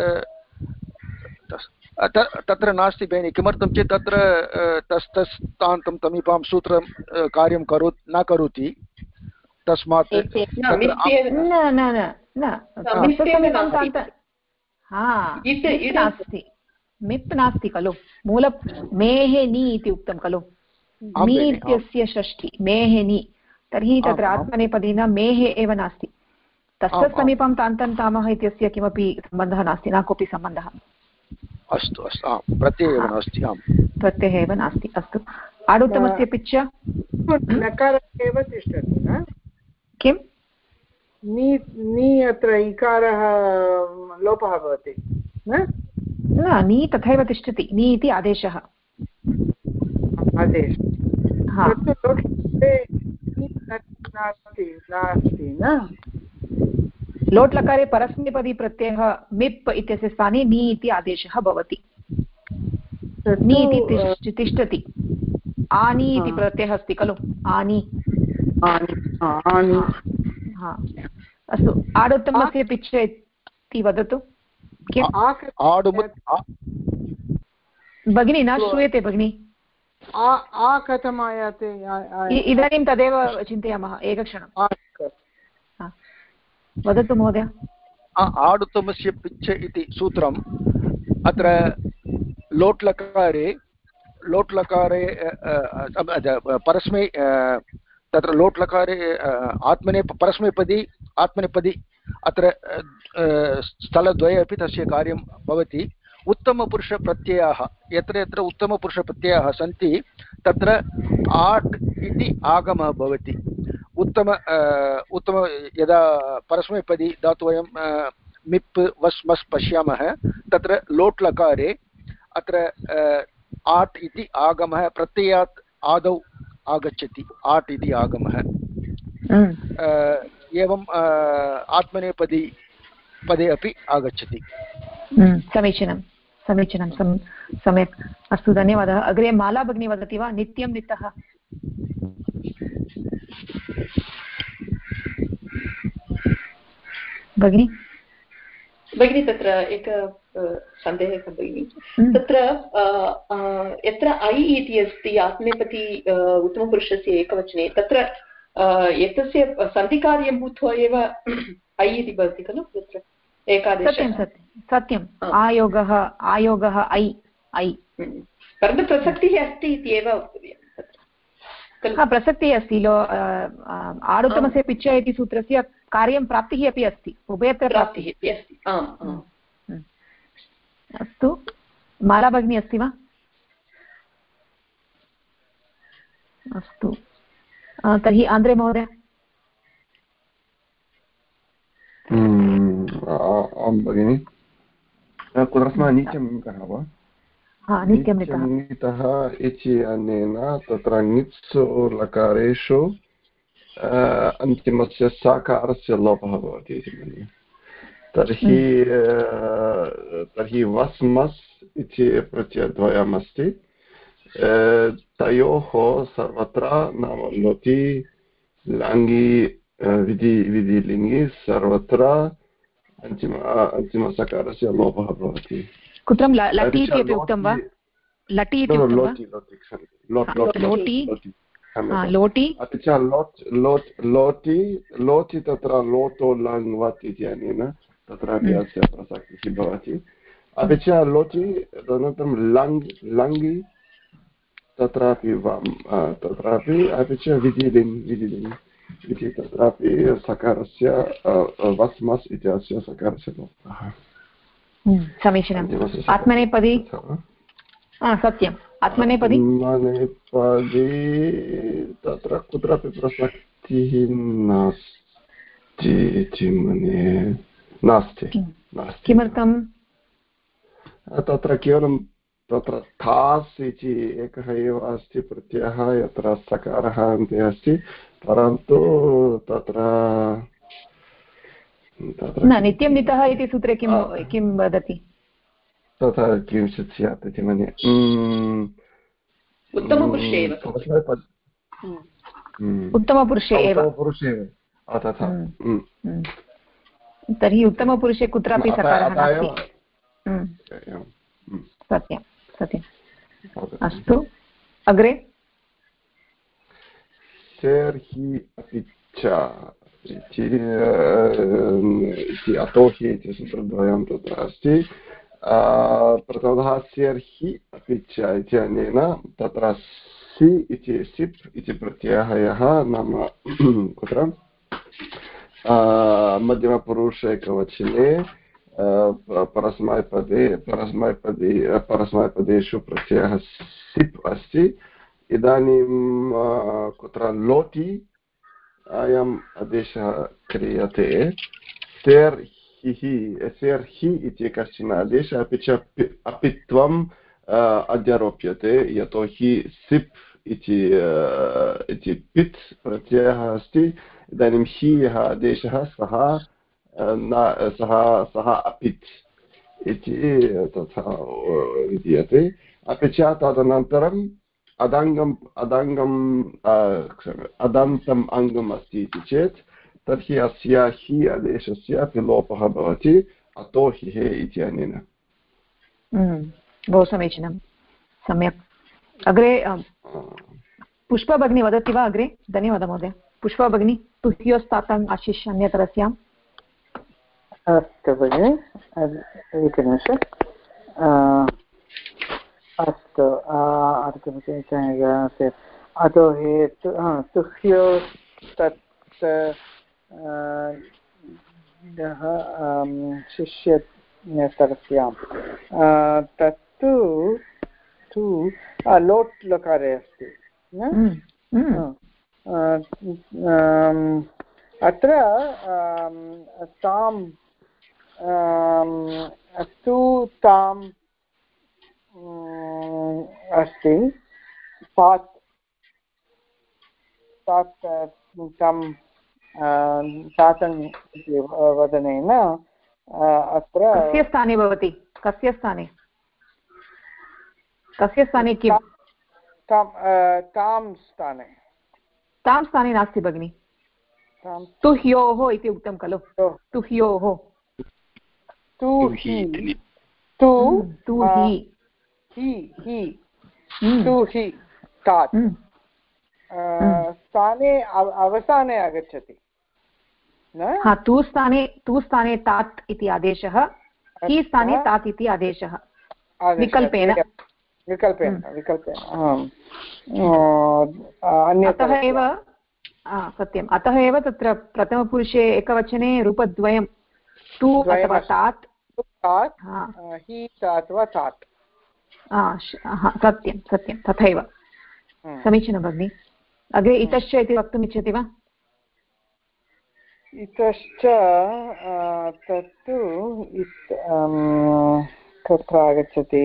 तत्र नास्ति बेनि। किमर्थं चेत् तत्र तस्तान्तं समीपां सूत्रं कार्यं न करोति, तस्मात् मिप् नास्ति खलु। मूल मेः नि इति उक्तं खलु, नि इत्यस्य षष्ठी मेः नि। तर्हि तत्र आत्मनेपदीना मेः एव नास्ति। तस्य समीपं तान्तन्तामः इत्यस्य किमपि सम्बन्धः नास्ति, न कोऽपि सम्बन्धः। अस्तु प्रत्ययः एव नास्ति। प्रत्ययः एव नास्ति। अस्तु। आडुत्तमस्य पिच्च नकारः एव तिष्ठति न? किं नि अत्र इकारः लोपः भवति न? नि तथैव तिष्ठति। नि इति आदेशः। नास्ति न? लोट् लकारे परस्मैपदी प्रत्ययः मिप् इत्यस्य स्थाने नि इति आदेशः भवति। नि इति तिष्ठति। आनि इति प्रत्ययः अस्ति खलु, आनि। अस्तु। आडुत्तमस्य पिच्च इति वदतु। भगिनी न श्रूयते भगिनी। कथम् आयाति? इदानीं तदेव चिन्तयामः, एकक्षणं वदतु महोदय। आडुत्तमस्य पिच्च इति सूत्रम् अत्र लोट् लकारे परस्मै तत्र लोट् लकारे आत्मनेपदी अत्र स्थलद्वये अपि तस्य कार्यं भवति। उत्तमपुरुषप्रत्ययाः यत्र यत्र उत्तमपुरुषप्रत्ययाः सन्ति तत्र आट् इति आगमः भवति। उत्तम यदा परस्मैपदी धातुवयं मिप् वस् मस् पश्यामः तत्र लोट् लकारे अत्र आट् इति आगमः प्रत्ययात् आदौ आगच्छति। आट् इति आगमः एवं आत्मनेपदी पदे अपि आगच्छति। समीचीनं सम्यक्। अस्तु, धन्यवादः। अग्रे माला भगिनी वदति वा? नित्यं नितः। भगिनी तत्र एक सन्देहः भगिनी। तत्र यत्र ऐ इति अस्ति आत्मनेपदी उत्तमपुरुषस्य एकवचने, तत्र एतस्य सन्धिकार्यं भूत्वा एव ऐ इति भवति खलु तत्र एकादेशः। सत्यम्। आयोगः ऐ। परन्तु प्रसक्तिः अस्ति इति एव वक्तव्यं। प्रसक्तिः अस्ति। आडुत्तमस्य पिच्च इति सूत्रस्य कार्यं प्राप्तिः अपि अस्ति, उभयत्र प्राप्तिः अपि अस्ति। अस्तु। माला भगिनी अस्ति वा? अस्तु। तर्हि आन्द्रे महोदय। आं भगिनि कुत्र स्मः नीचमितः वा नीचमितः इति अनेन तत्र ङित्सु लकारेषु अन्तिमस्य साकारस्य लोपः भवति इति मन्ये तर्हि वस् मस् इति प्रत्ययद्वयमस्ति तयोः सर्वत्र नाम लोटि लाङ्गि विधिलिङ्गि सर्वत्र अन्तिमसकारस्य लोपः भवति कुत्र लटि इति उक्तं वा लटि इति लोटि अपि च लोटि तत्र लोटो लङ् वत् इत्यनेन तत्रापि अस्य प्रसक्तिः भवति अपि च लोटि तदनन्तरं लङ्गि तत्रापि अपि च विधिलिङ् इति तत्रापि सकारस्य वस् मस् इत्यस्य सकारस्य लोपः समीचीनम् आत्मनेपदी सत्यम् आत्मनेपदी तत्र कुत्रापि प्रसक्तिः नास्ति इति मन्ये नास्ति किमर्थं तत्र केवलं तत्र थास् इति एकः एव अस्ति प्रत्ययः यत्र सकारः अन्ते अस्ति परन्तु तत्र नित्यं नीतः इति सूत्रे किं वदति तथा किञ्चित् स्यात् इति मन्ये उत्तमपुरुषे एव तथा तर्हि उत्तमपुरुषे कुत्रापि सकारः नास्ति सत्यं अस्तु अग्रे सेर्हि अपि च इति अतो हि इति सूत्रद्वयं तत्र अस्ति प्रथमतः सेर्हि अपि च इत्यनेन तत्र सि इति सिप् इति प्रत्ययः यः नाम कुत्र मध्यमपुरुषैकवचने परस्मैपदेषु प्रत्ययः सिप् अस्ति इदानीं कुत्र लोटि अयम् आदेशः क्रियते सेर्हि इति कश्चन आदेशः अपि च अपित्वम् अध्यारोप्यते यतोहि सिप् इति पित् प्रत्ययः अस्ति इदानीं हि यः आदेशः सः अपित् इति तथा विधीयते अपि च तदनन्तरम् अदन्तम् अङ्गम् अस्ति इति चेत् तर्हि अस्य हि आदेशस्य अपि लोपः भवति अतो हि हे इत्यनेन बहु समीचीनं सम्यक् अग्रे पुष्पा भगिनी वदति वा अग्रे धन्यवादः महोदय पुष्पा भगिनी तुह्योस्तातम् आशिष् अन्यतरस्याम् अस्तु भगिनि एकनिमिषम् अस्तु अतो हेतु तुह्यो शिष्यतरस्यां तत्तु लोट् लकारे अस्ति अत्र तां तु ताम् अस्ति तात् तं तातन् इति वदनेन अत्र कस्य स्थाने भवति कस्य स्थाने किं तां स्थाने नास्ति भगिनि तुह्योः इति उक्तं खलु तुह्योः तु हि तात् स्थाने अवसाने आगच्छति तु स्थाने तात् इति आदेशः हि स्थाने तात् इति आदेशः विकल्पेन अतः एव सत्यम् अतः एव तत्र प्रथमपुरुषे एकवचने रूपद्वयं तु अथवा तात् हि अथवा तात् सत्यं तथैव समीचीनं भगिनि अग्रे इतश्च इति वक्तुम् इच्छति वा इतश्च तत्तु कुत्र आगच्छति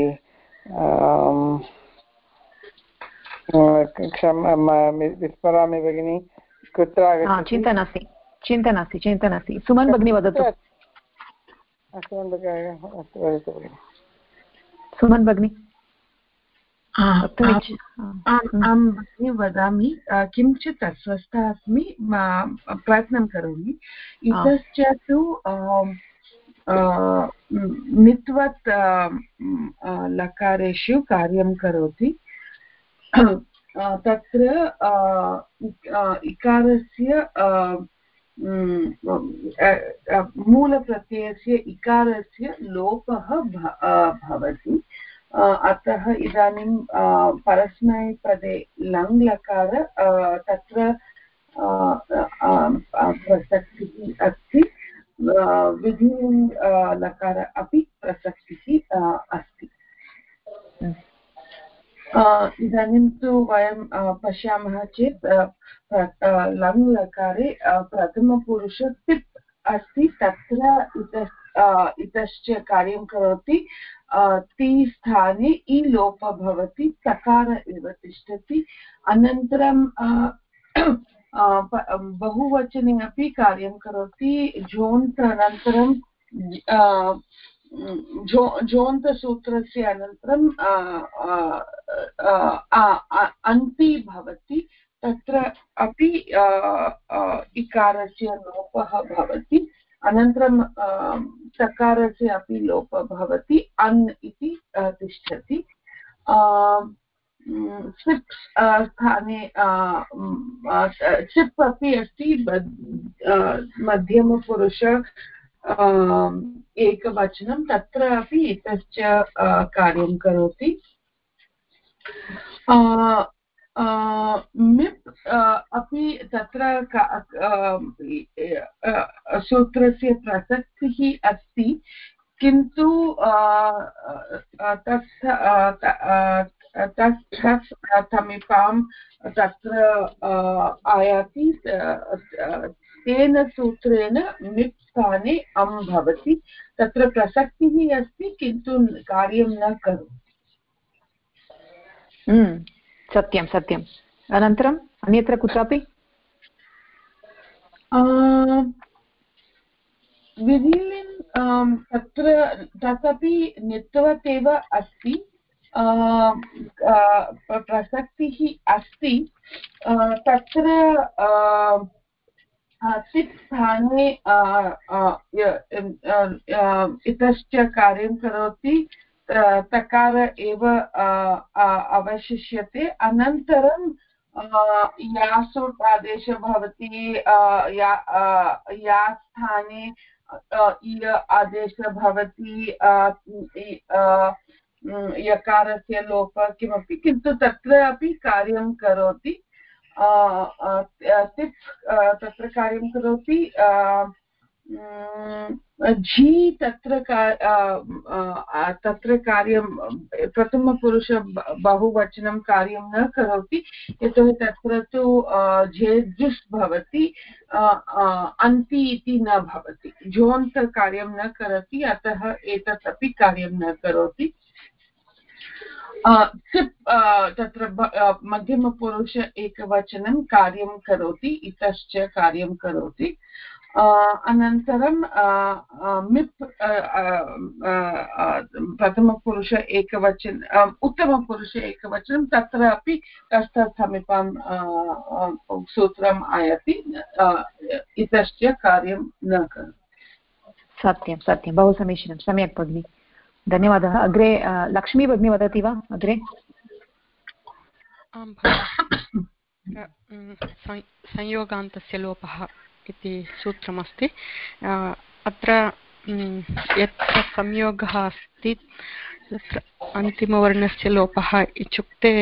विस्मरामि भगिनि कुत्र आगच्छति चिन्ता नास्ति सुमन् भगिनी वदतु सुमन् भगिनी अहं भगिनी वदामि किञ्चित् अस्वस्था अस्मि प्रयत्नं करोमि इतश्च तु मित्वत् लकारेषु कार्यं करोति तत्र इकारस्य मूलप्रत्ययस्य इकारस्य लोपः भवति अतः इदानीं परस्मैपदे लङ् लकार तत्र प्रसक्तिः अस्ति विधिलिङ् लकार अपि प्रसक्तिः अस्ति इदानीं तु वयं पश्यामः चेत् लङ् लकारे प्रथमपुरुष तिप् अस्ति तत्र इतश्च कार्यं करोति ति स्थाने इ लोपः भवति तकार एव तिष्ठति अनन्तरं बहुवचने अपि कार्यं करोति झोन्त् अनन्तरं झोन्तसूत्रस्य अनन्तरं अन्ति भवति तत्र अपि इकारस्य लोपः भवति अनन्तरं तकारस्य अपि लोपः भवति अन् इति तिष्ठति सिप् स्थाने सिप् अपि अस्ति मध्यमपुरुष एकवचनं तत्र अपि इतश्च कार्यं करोति मिप् अपि तत्र सूत्रस्य प्रसक्तिः अस्ति किन्तु तमिपां तत्र आयाति तेन सूत्रेण मिप् स्थाने अम् भवति तत्र प्रसक्तिः अस्ति किन्तु कार्यं न करोति सत्यम् अनन्तरम् अन्यत्र कुत्रापि विधिलिङ् तत्र तदपि नित्वत् एव अस्ति प्रसक्तिः अस्ति तत्र तिप् स्थाने इतश्च कार्यं करोति तकार एव अवशिष्यते अनन्तरं यासुट् आदेशः भवति या स्थाने इ आदेशः भवति यकारस्य लोपः किमपि किन्तु तत्र अपि कार्यं करोति तिप् तत्र कार्यं करोति झि तत्र कार्यं प्रथमपुरुष बहुवचनं कार्यं न करोति यतोहि तत्र तु झेजुस् भवति अन्ति इति न भवति झोन्त् कार्यं न करोति अतः एतत् अपि कार्यं न करोति सिप् तत्र मध्यमपुरुष एकवचनं कार्यं करोति इतश्च कार्यं करोति अनन्तरं मिप् प्रथमपुरुष एकवचन उत्तमपुरुष एकवचनं तत्र अपि तस्थसमीपं सूत्रम् आयाति इतश्च कार्यं न करोति सत्यं बहु समीचीनं सम्यक् भगिनि धन्यवादः अग्रे लक्ष्मी भगिनी वदति वा अग्रे संयोगान्तस्य लोपः इति सूत्रमस्ति अत्र यत्र संयोगः अस्ति तत्र अन्तिमवर्णस्य लोपः इत्युक्ते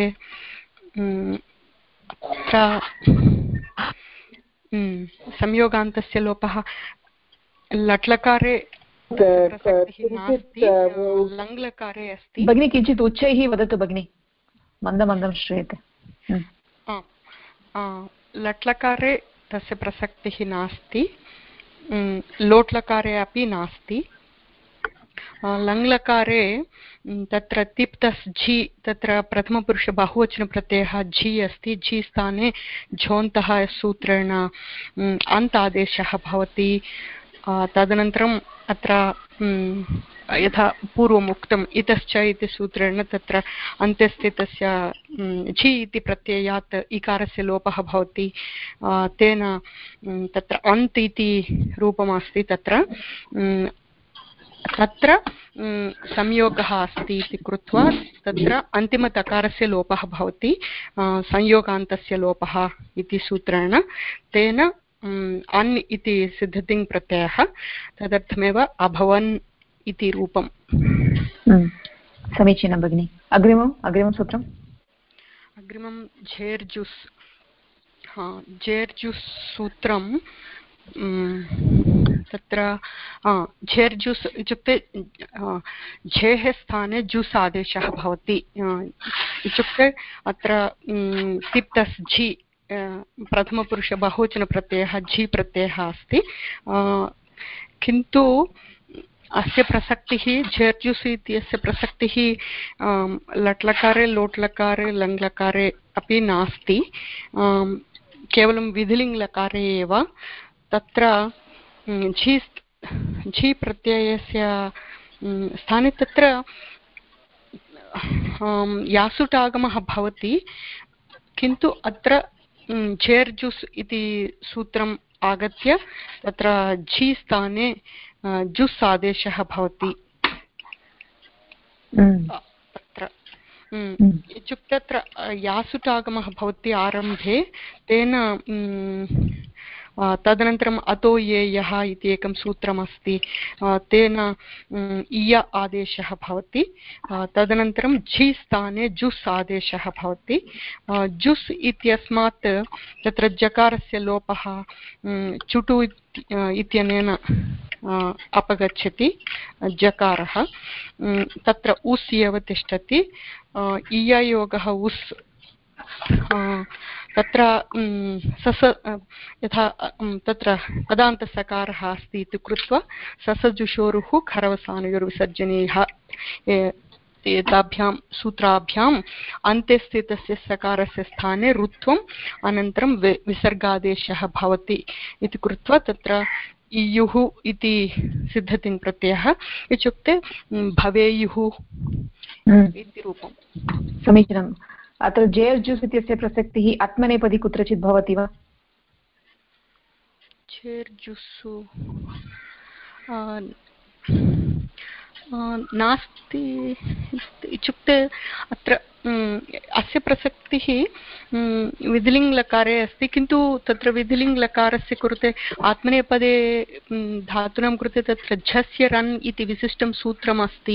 संयोगान्तस्य लोपः लट्लकारे नास्ति लङ्लकारे अस्ति भगिनी किञ्चित् उच्चैः वदतु भगिनी मन्दं श्रूयते लट्लकारे तस्य प्रसक्तिः नास्ति लोट्लकारे अपि नास्ति। लङ्लकारे तत्र तिप्तस् झि, तत्र प्रथमपुरुष बहुवचनप्रत्ययः झि अस्ति, झि स्थाने झोन्तः सूत्रेण अन्त आदेशः भवति। तदनन्तरम् अत्र यथा पूर्वम् उक्तम् इतश्च इति सूत्रेण तत्र अन्त्यस्थितस्य झि इति प्रत्ययात् इकारस्य लोपः भवति। तेन तत्र अन्त् इति रूपमस्ति, तत्र तत्र संयोगः अस्ति इति कृत्वा तत्र अन्तिमतकारस्य लोपः भवति, संयोगान्तस्य लोपः इति सूत्रेण। तेन अन् इति सिद्धतिङ् प्रत्ययः, तदर्थमेव अभवन् इति रूपम्। समीचीनं भगिनि। अग्रिमं सूत्रम्। अग्रिमं झेर्जुस्। झेर्जुस् सूत्रं तत्र झेर्जुस् इत्युक्ते झेः स्थाने जुस् आदेशः भवति। इत्युक्ते अत्र तिप्तस् झि, प्रथमपुरुष बहुवचनप्रत्ययः झि प्रत्ययः अस्ति, किन्तु अस्य प्रसक्तिः झेर्जुस् इत्यस्य प्रसक्तिः लट्लकारे लोट्लकारे लङ्लकारे अपि नास्ति, केवलं विधिलिङ्लकारे एव। तत्र झि प्रत्ययस्य स्थाने तत्र यासुटागमः भवति, किन्तु अत्र झेर्जुस् इति सूत्रम् आगत्य तत्र झि स्थाने जुस् आदेशः भवति। तत्र इत्युक्ते अत्र यासुटागमः भवति आरम्भे, तेन तदनन्तरम् अतो ये यः इति एकं सूत्रमस्ति, तेन इय आदेशः भवति। तदनन्तरं झि स्थाने जुस् आदेशः भवति। जुस् इत्यस्मात् तत्र जकारस्य लोपः चुटु इत्यनेन अपगच्छति, जकारः तत्र उस् एव तिष्ठति। इययोगः उस्, तत्र सस यथा तत्र पदान्तसकारः अस्ति इति कृत्वा ससजुषोरुः खरवसानयोर्विसर्जनीयः, एताभ्यां सूत्राभ्याम् अन्ते स्थितस्य सकारस्य स्थाने रुत्वम् अनन्तरं विसर्गादेशः भवति इति कृत्वा तत्र इयुः इति सिद्धतिङ् प्रत्ययः, इत्युक्ते भवेयुः इति रूपम्। समीचीनम्। अत्र झेर्जुस् इत्यस्य प्रसक्तिः आत्मनेपदी कुत्रचित् भवति वा? झेर्जुस्सु नास्ति, इत्युक्ते अत्र अस्य प्रसक्तिः विधिलिङ्लकारे अस्ति, किन्तु तत्र विधिलिङ्लकारस्य कृते आत्मनेपदे धातूनां कृते तत्र झस्य रन् इति विशिष्टं सूत्रमस्ति।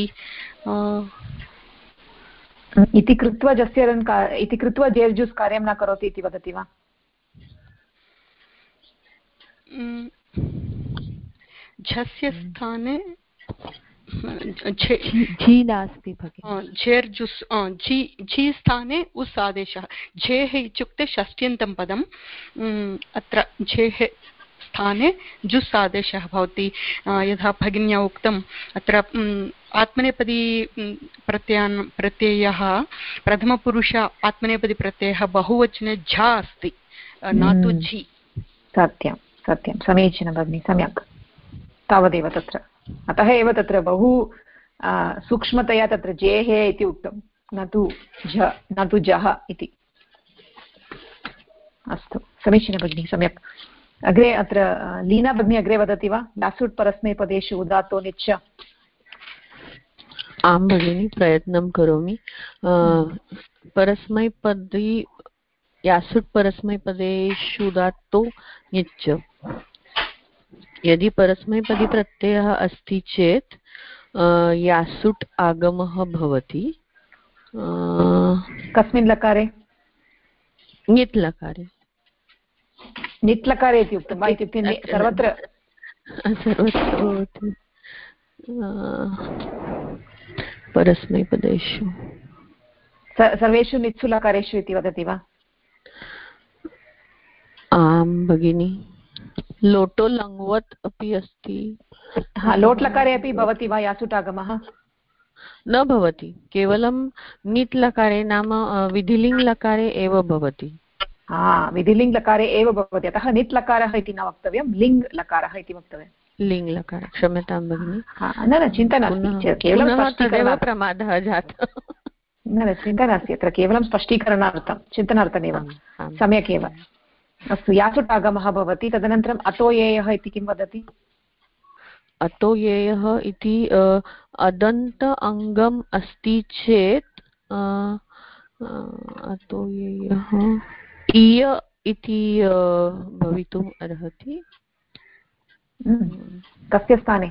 इति कृत्वा झस्य रन् इति कृत्वा झेर्जुस् कार्यं न करोति इति वदति वा? झस्य स्थाने झि नास्ति भगिनि, झेर्जुस् झि स्थाने उस् आदेशः। झेः इत्युक्ते षष्ट्यन्तं पदम्, अत्र झेः स्थाने जुस् आदेशः भवति। यथा भगिन्या उक्तम्, अत्र आत्मनेपदी प्रत्ययः प्रथमपुरुष आत्मनेपदी प्रत्ययः बहुवचने झा अस्ति, न तु झि। सत्यं सत्यं, समीचीनं भगिनि, सम्यक्। तावदेव तत्र, अतः एव तत्र बहु सूक्ष्मतया तत्र जेः इति उक्तं, न तु जः इति। अस्तु, समीचीनं भगिनि, सम्यक्। अग्रे अत्र लीना भगिनी अग्रे वदति वा? यासुट् परस्मैपदेषु उदात्तो निच्च। आं भगिनि, प्रयत्नं करोमि। परस्मैपदी यासुट् परस्मैपदेषु उदात्तो निच्च, यदि परस्मैपदी प्रत्ययः अस्ति चेत् यासुट् आगमः भवति। कस्मिन् लकारे? ङित् लकारे। ङित् लकारे इति उक्तं वा? इत्युक्ते सर्वत्र भवति परस्मैपदेषु। सर्वेषु नित्सु लकारेषु इति वदति वा? आं भगिनि, लोटो लङ्वत् अपि अस्ति। लोट् लकारे अपि भवति वा यासुटागमः? न भवति, केवलं नीट् लकारे नाम विधिलिङ्ग् लकारे एव भवति। विधिलिङ्ग् लकारे एव भवति, अतः निट् लकारः इति न वक्तव्यं, लिङ्ग् लकारः इति वक्तव्यं। लिङ्ग् लकार, क्षम्यतां भगिनि। न चिन्ता नास्ति, केवलं तदेव प्रमादः जातः। न चिन्ता नास्ति, अत्र केवलं स्पष्टीकरणार्थं, चिन्तनार्थमेव, सम्यक् एव। अस्तु, यासुटागमः भवति, तदनन्तरम् अतोयेयः इति किं वदति? अतोयेयः इति अदन्त अङ्गम् अस्ति चेत् अतोयेयः इय इति भवितुम् अर्हति। कस्य स्थाने?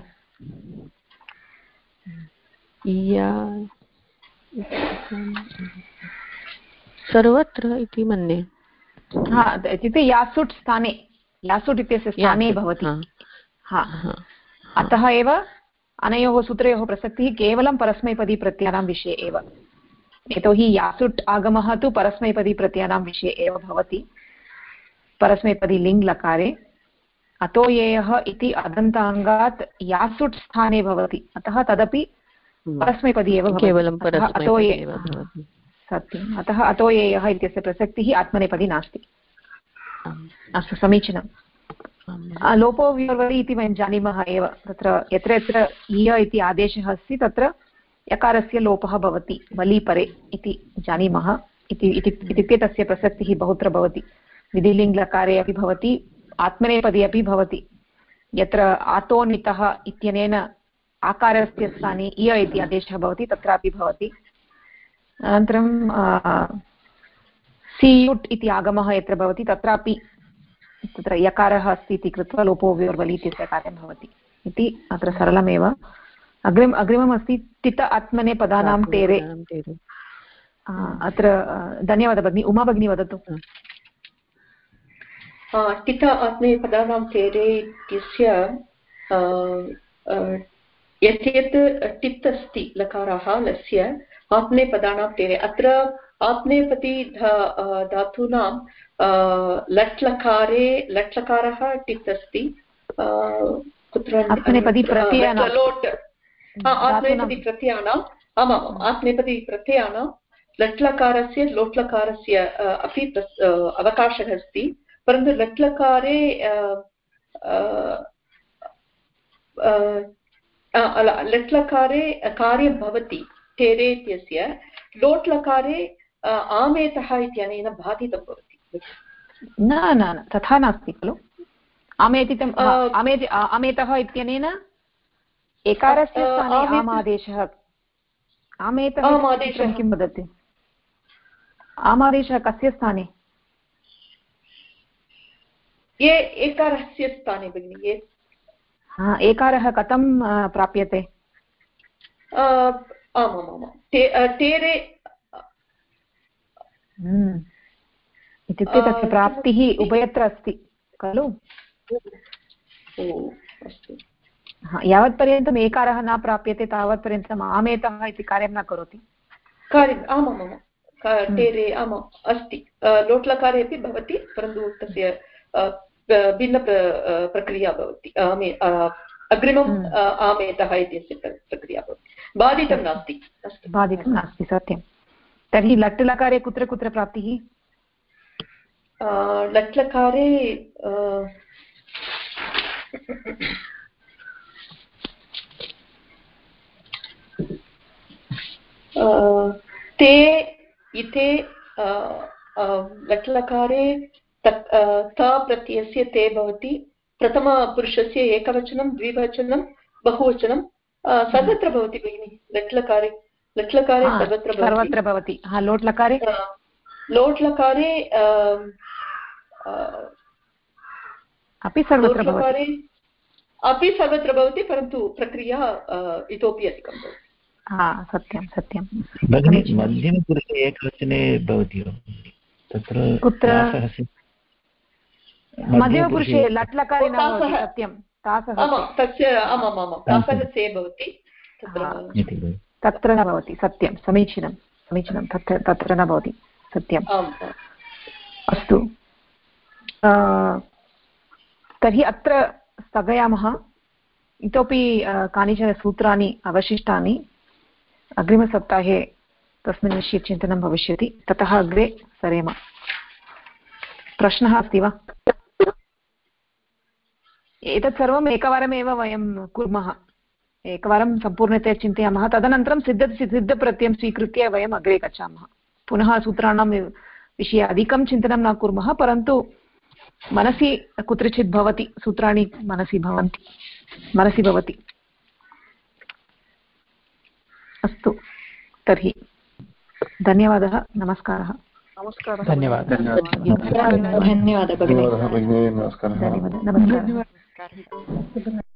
सर्वत्र इति मन्ये। इत्युक्ते यासुट् स्थाने, यासुट् इत्यस्य स्थाने भवति। अतः एव अनयोः सूत्रयोः प्रसक्तिः केवलं परस्मैपदीप्रत्ययानां विषये एव। यतोहि यासुट् आगमः तु परस्मैपदीप्रत्ययानां विषये एव भवति, परस्मैपदी लिङ्ग् लकारे। अतोयेयः इति अदन्ताङ्गात् यासुट् स्थाने भवति, अतः तदपि परस्मैपदी एव भवति। सत्यम्, अतः अतोयेयः इत्यस्य प्रसक्तिः आत्मनेपदी नास्ति। अस्तु, समीचीनं। लोपो व्योर्वरि इति वयं जानीमः एव, तत्र यत्र यत्र इय इति आदेशः अस्ति तत्र यकारस्य लोपः भवति वलीपरे इति जानीमः। इत्युक्ते तस्य प्रसक्तिः बहुत्र भवति, विधिलिङ्ग् लकारे अपि भवति, आत्मनेपदी अपि भवति। यत्र आतोनितः इत्यनेन आकारस्य स्थाने इय इति आदेशः भवति तत्रापि भवति। अनन्तरं सीयुट् इति आगमः यत्र भवति तत्रापि तत्र यकारः अस्ति इति कृत्वा लोपो व्योर्वलि इत्यस्य कार्यं भवति इति अत्र सरलमेव। अग्रिमम् अस्ति तित आत्मने पदानां तेरे। अत्र धन्यवादः भगिनी। उमा भगिनी वदतु। तित आत्मने पदानां तेरे इत्यस्य यत् यत् टित् अस्ति लकाराः लस्य आत्मनेपदानां तेरे, अत्र आत्मनेपदी धातूनां लट् लकारे लट् लकारः टित् अस्ति, कुत्र आत्मनेपदी प्रत्ययानां लोट् आत्मनेपदी प्रत्ययानाम् आमाम् आत्मनेपदी प्रत्ययानां लट् लकारस्य लोट् लकारस्य अपि अवकाशः अस्ति, परन्तु लट् लकारे लट् लकारे कार्यं भवति तेरे इत्यस्य, लोट् लकारे आमेतः इत्यनेन बाधितं भवति। न न न तथा नास्ति खलु। आमेतितम् आमेतः इत्यनेन एकारस्य स्थाने आमादेशः। आमेतः किं वदति? आमादेशः कस्य स्थाने? ये एकारस्य स्थाने भगिनि। ये एकारः कथं प्राप्यते? आमामाम् तेरे इत्युक्ते तस्य प्राप्तिः उभयत्र अस्ति खलु। यावत्पर्यन्तम् एकारः न प्राप्यते तावत्पर्यन्तम् आमेतः इति कार्यं न करोति। आमामाम् तेरे आमाम् अस्ति, लोट्लकारे अपि भवति, परन्तु तस्य भिन्न प्रक्रिया भवति। अग्रिमम् आमेतः इत्यस्य प्रक्रिया भवति, बाधितं नास्ति। बाधितं नास्ति, सत्यं। तर्हि लट् लकारे कुत्र कुत्र प्राप्तिः? लट् लकारे ते इते लट् लकारे त प्रत्ययस्य ते भवति, प्रथमपुरुषस्य एकवचनं द्विवचनं बहुवचनं सर्वत्र भवति भगिनि। लट् लकारे सर्वत्र भवति। लोट् लकारे अपि सर्वत्र भवति, परन्तु प्रक्रिया इतोपि अधिकं भवति। सत्यं सत्यं। मध्यमपुरुषे एकवचने भवति तत्र कुत्र? मध्यमपुरुषे लट् लकारे न भवति, सत्यं। तस्य तासः से भवति, तत्र न भवति, सत्यं। समीचीनं समीचीनं, तत्र न भवति, सत्यम्। अस्तु, तर्हि अत्र स्थगयामः। इतोपि कानिचन सूत्राणि अवशिष्टानि अग्रिमसप्ताहे तस्मिन् विषये चिन्तनं भविष्यति। ततः अग्रे सरेम। प्रश्नः अस्ति वा? एतत् सर्वम् एकवारमेव वयं कुर्मः, एकवारं सम्पूर्णतया चिन्तयामः, तदनन्तरं सिद्धप्रत्ययं स्वीकृत्य वयम् अग्रे गच्छामः। पुनः सूत्राणां विषये अधिकं चिन्तनं न कुर्मः, परन्तु मनसि कुत्रचित् भवति, सूत्राणि मनसि भवति। अस्तु, तर्हि धन्यवादः, नमस्कारः। धन्यवादः भगिनी। धन्यवादः भगिनी, नमस्कारः। धन्यवादः।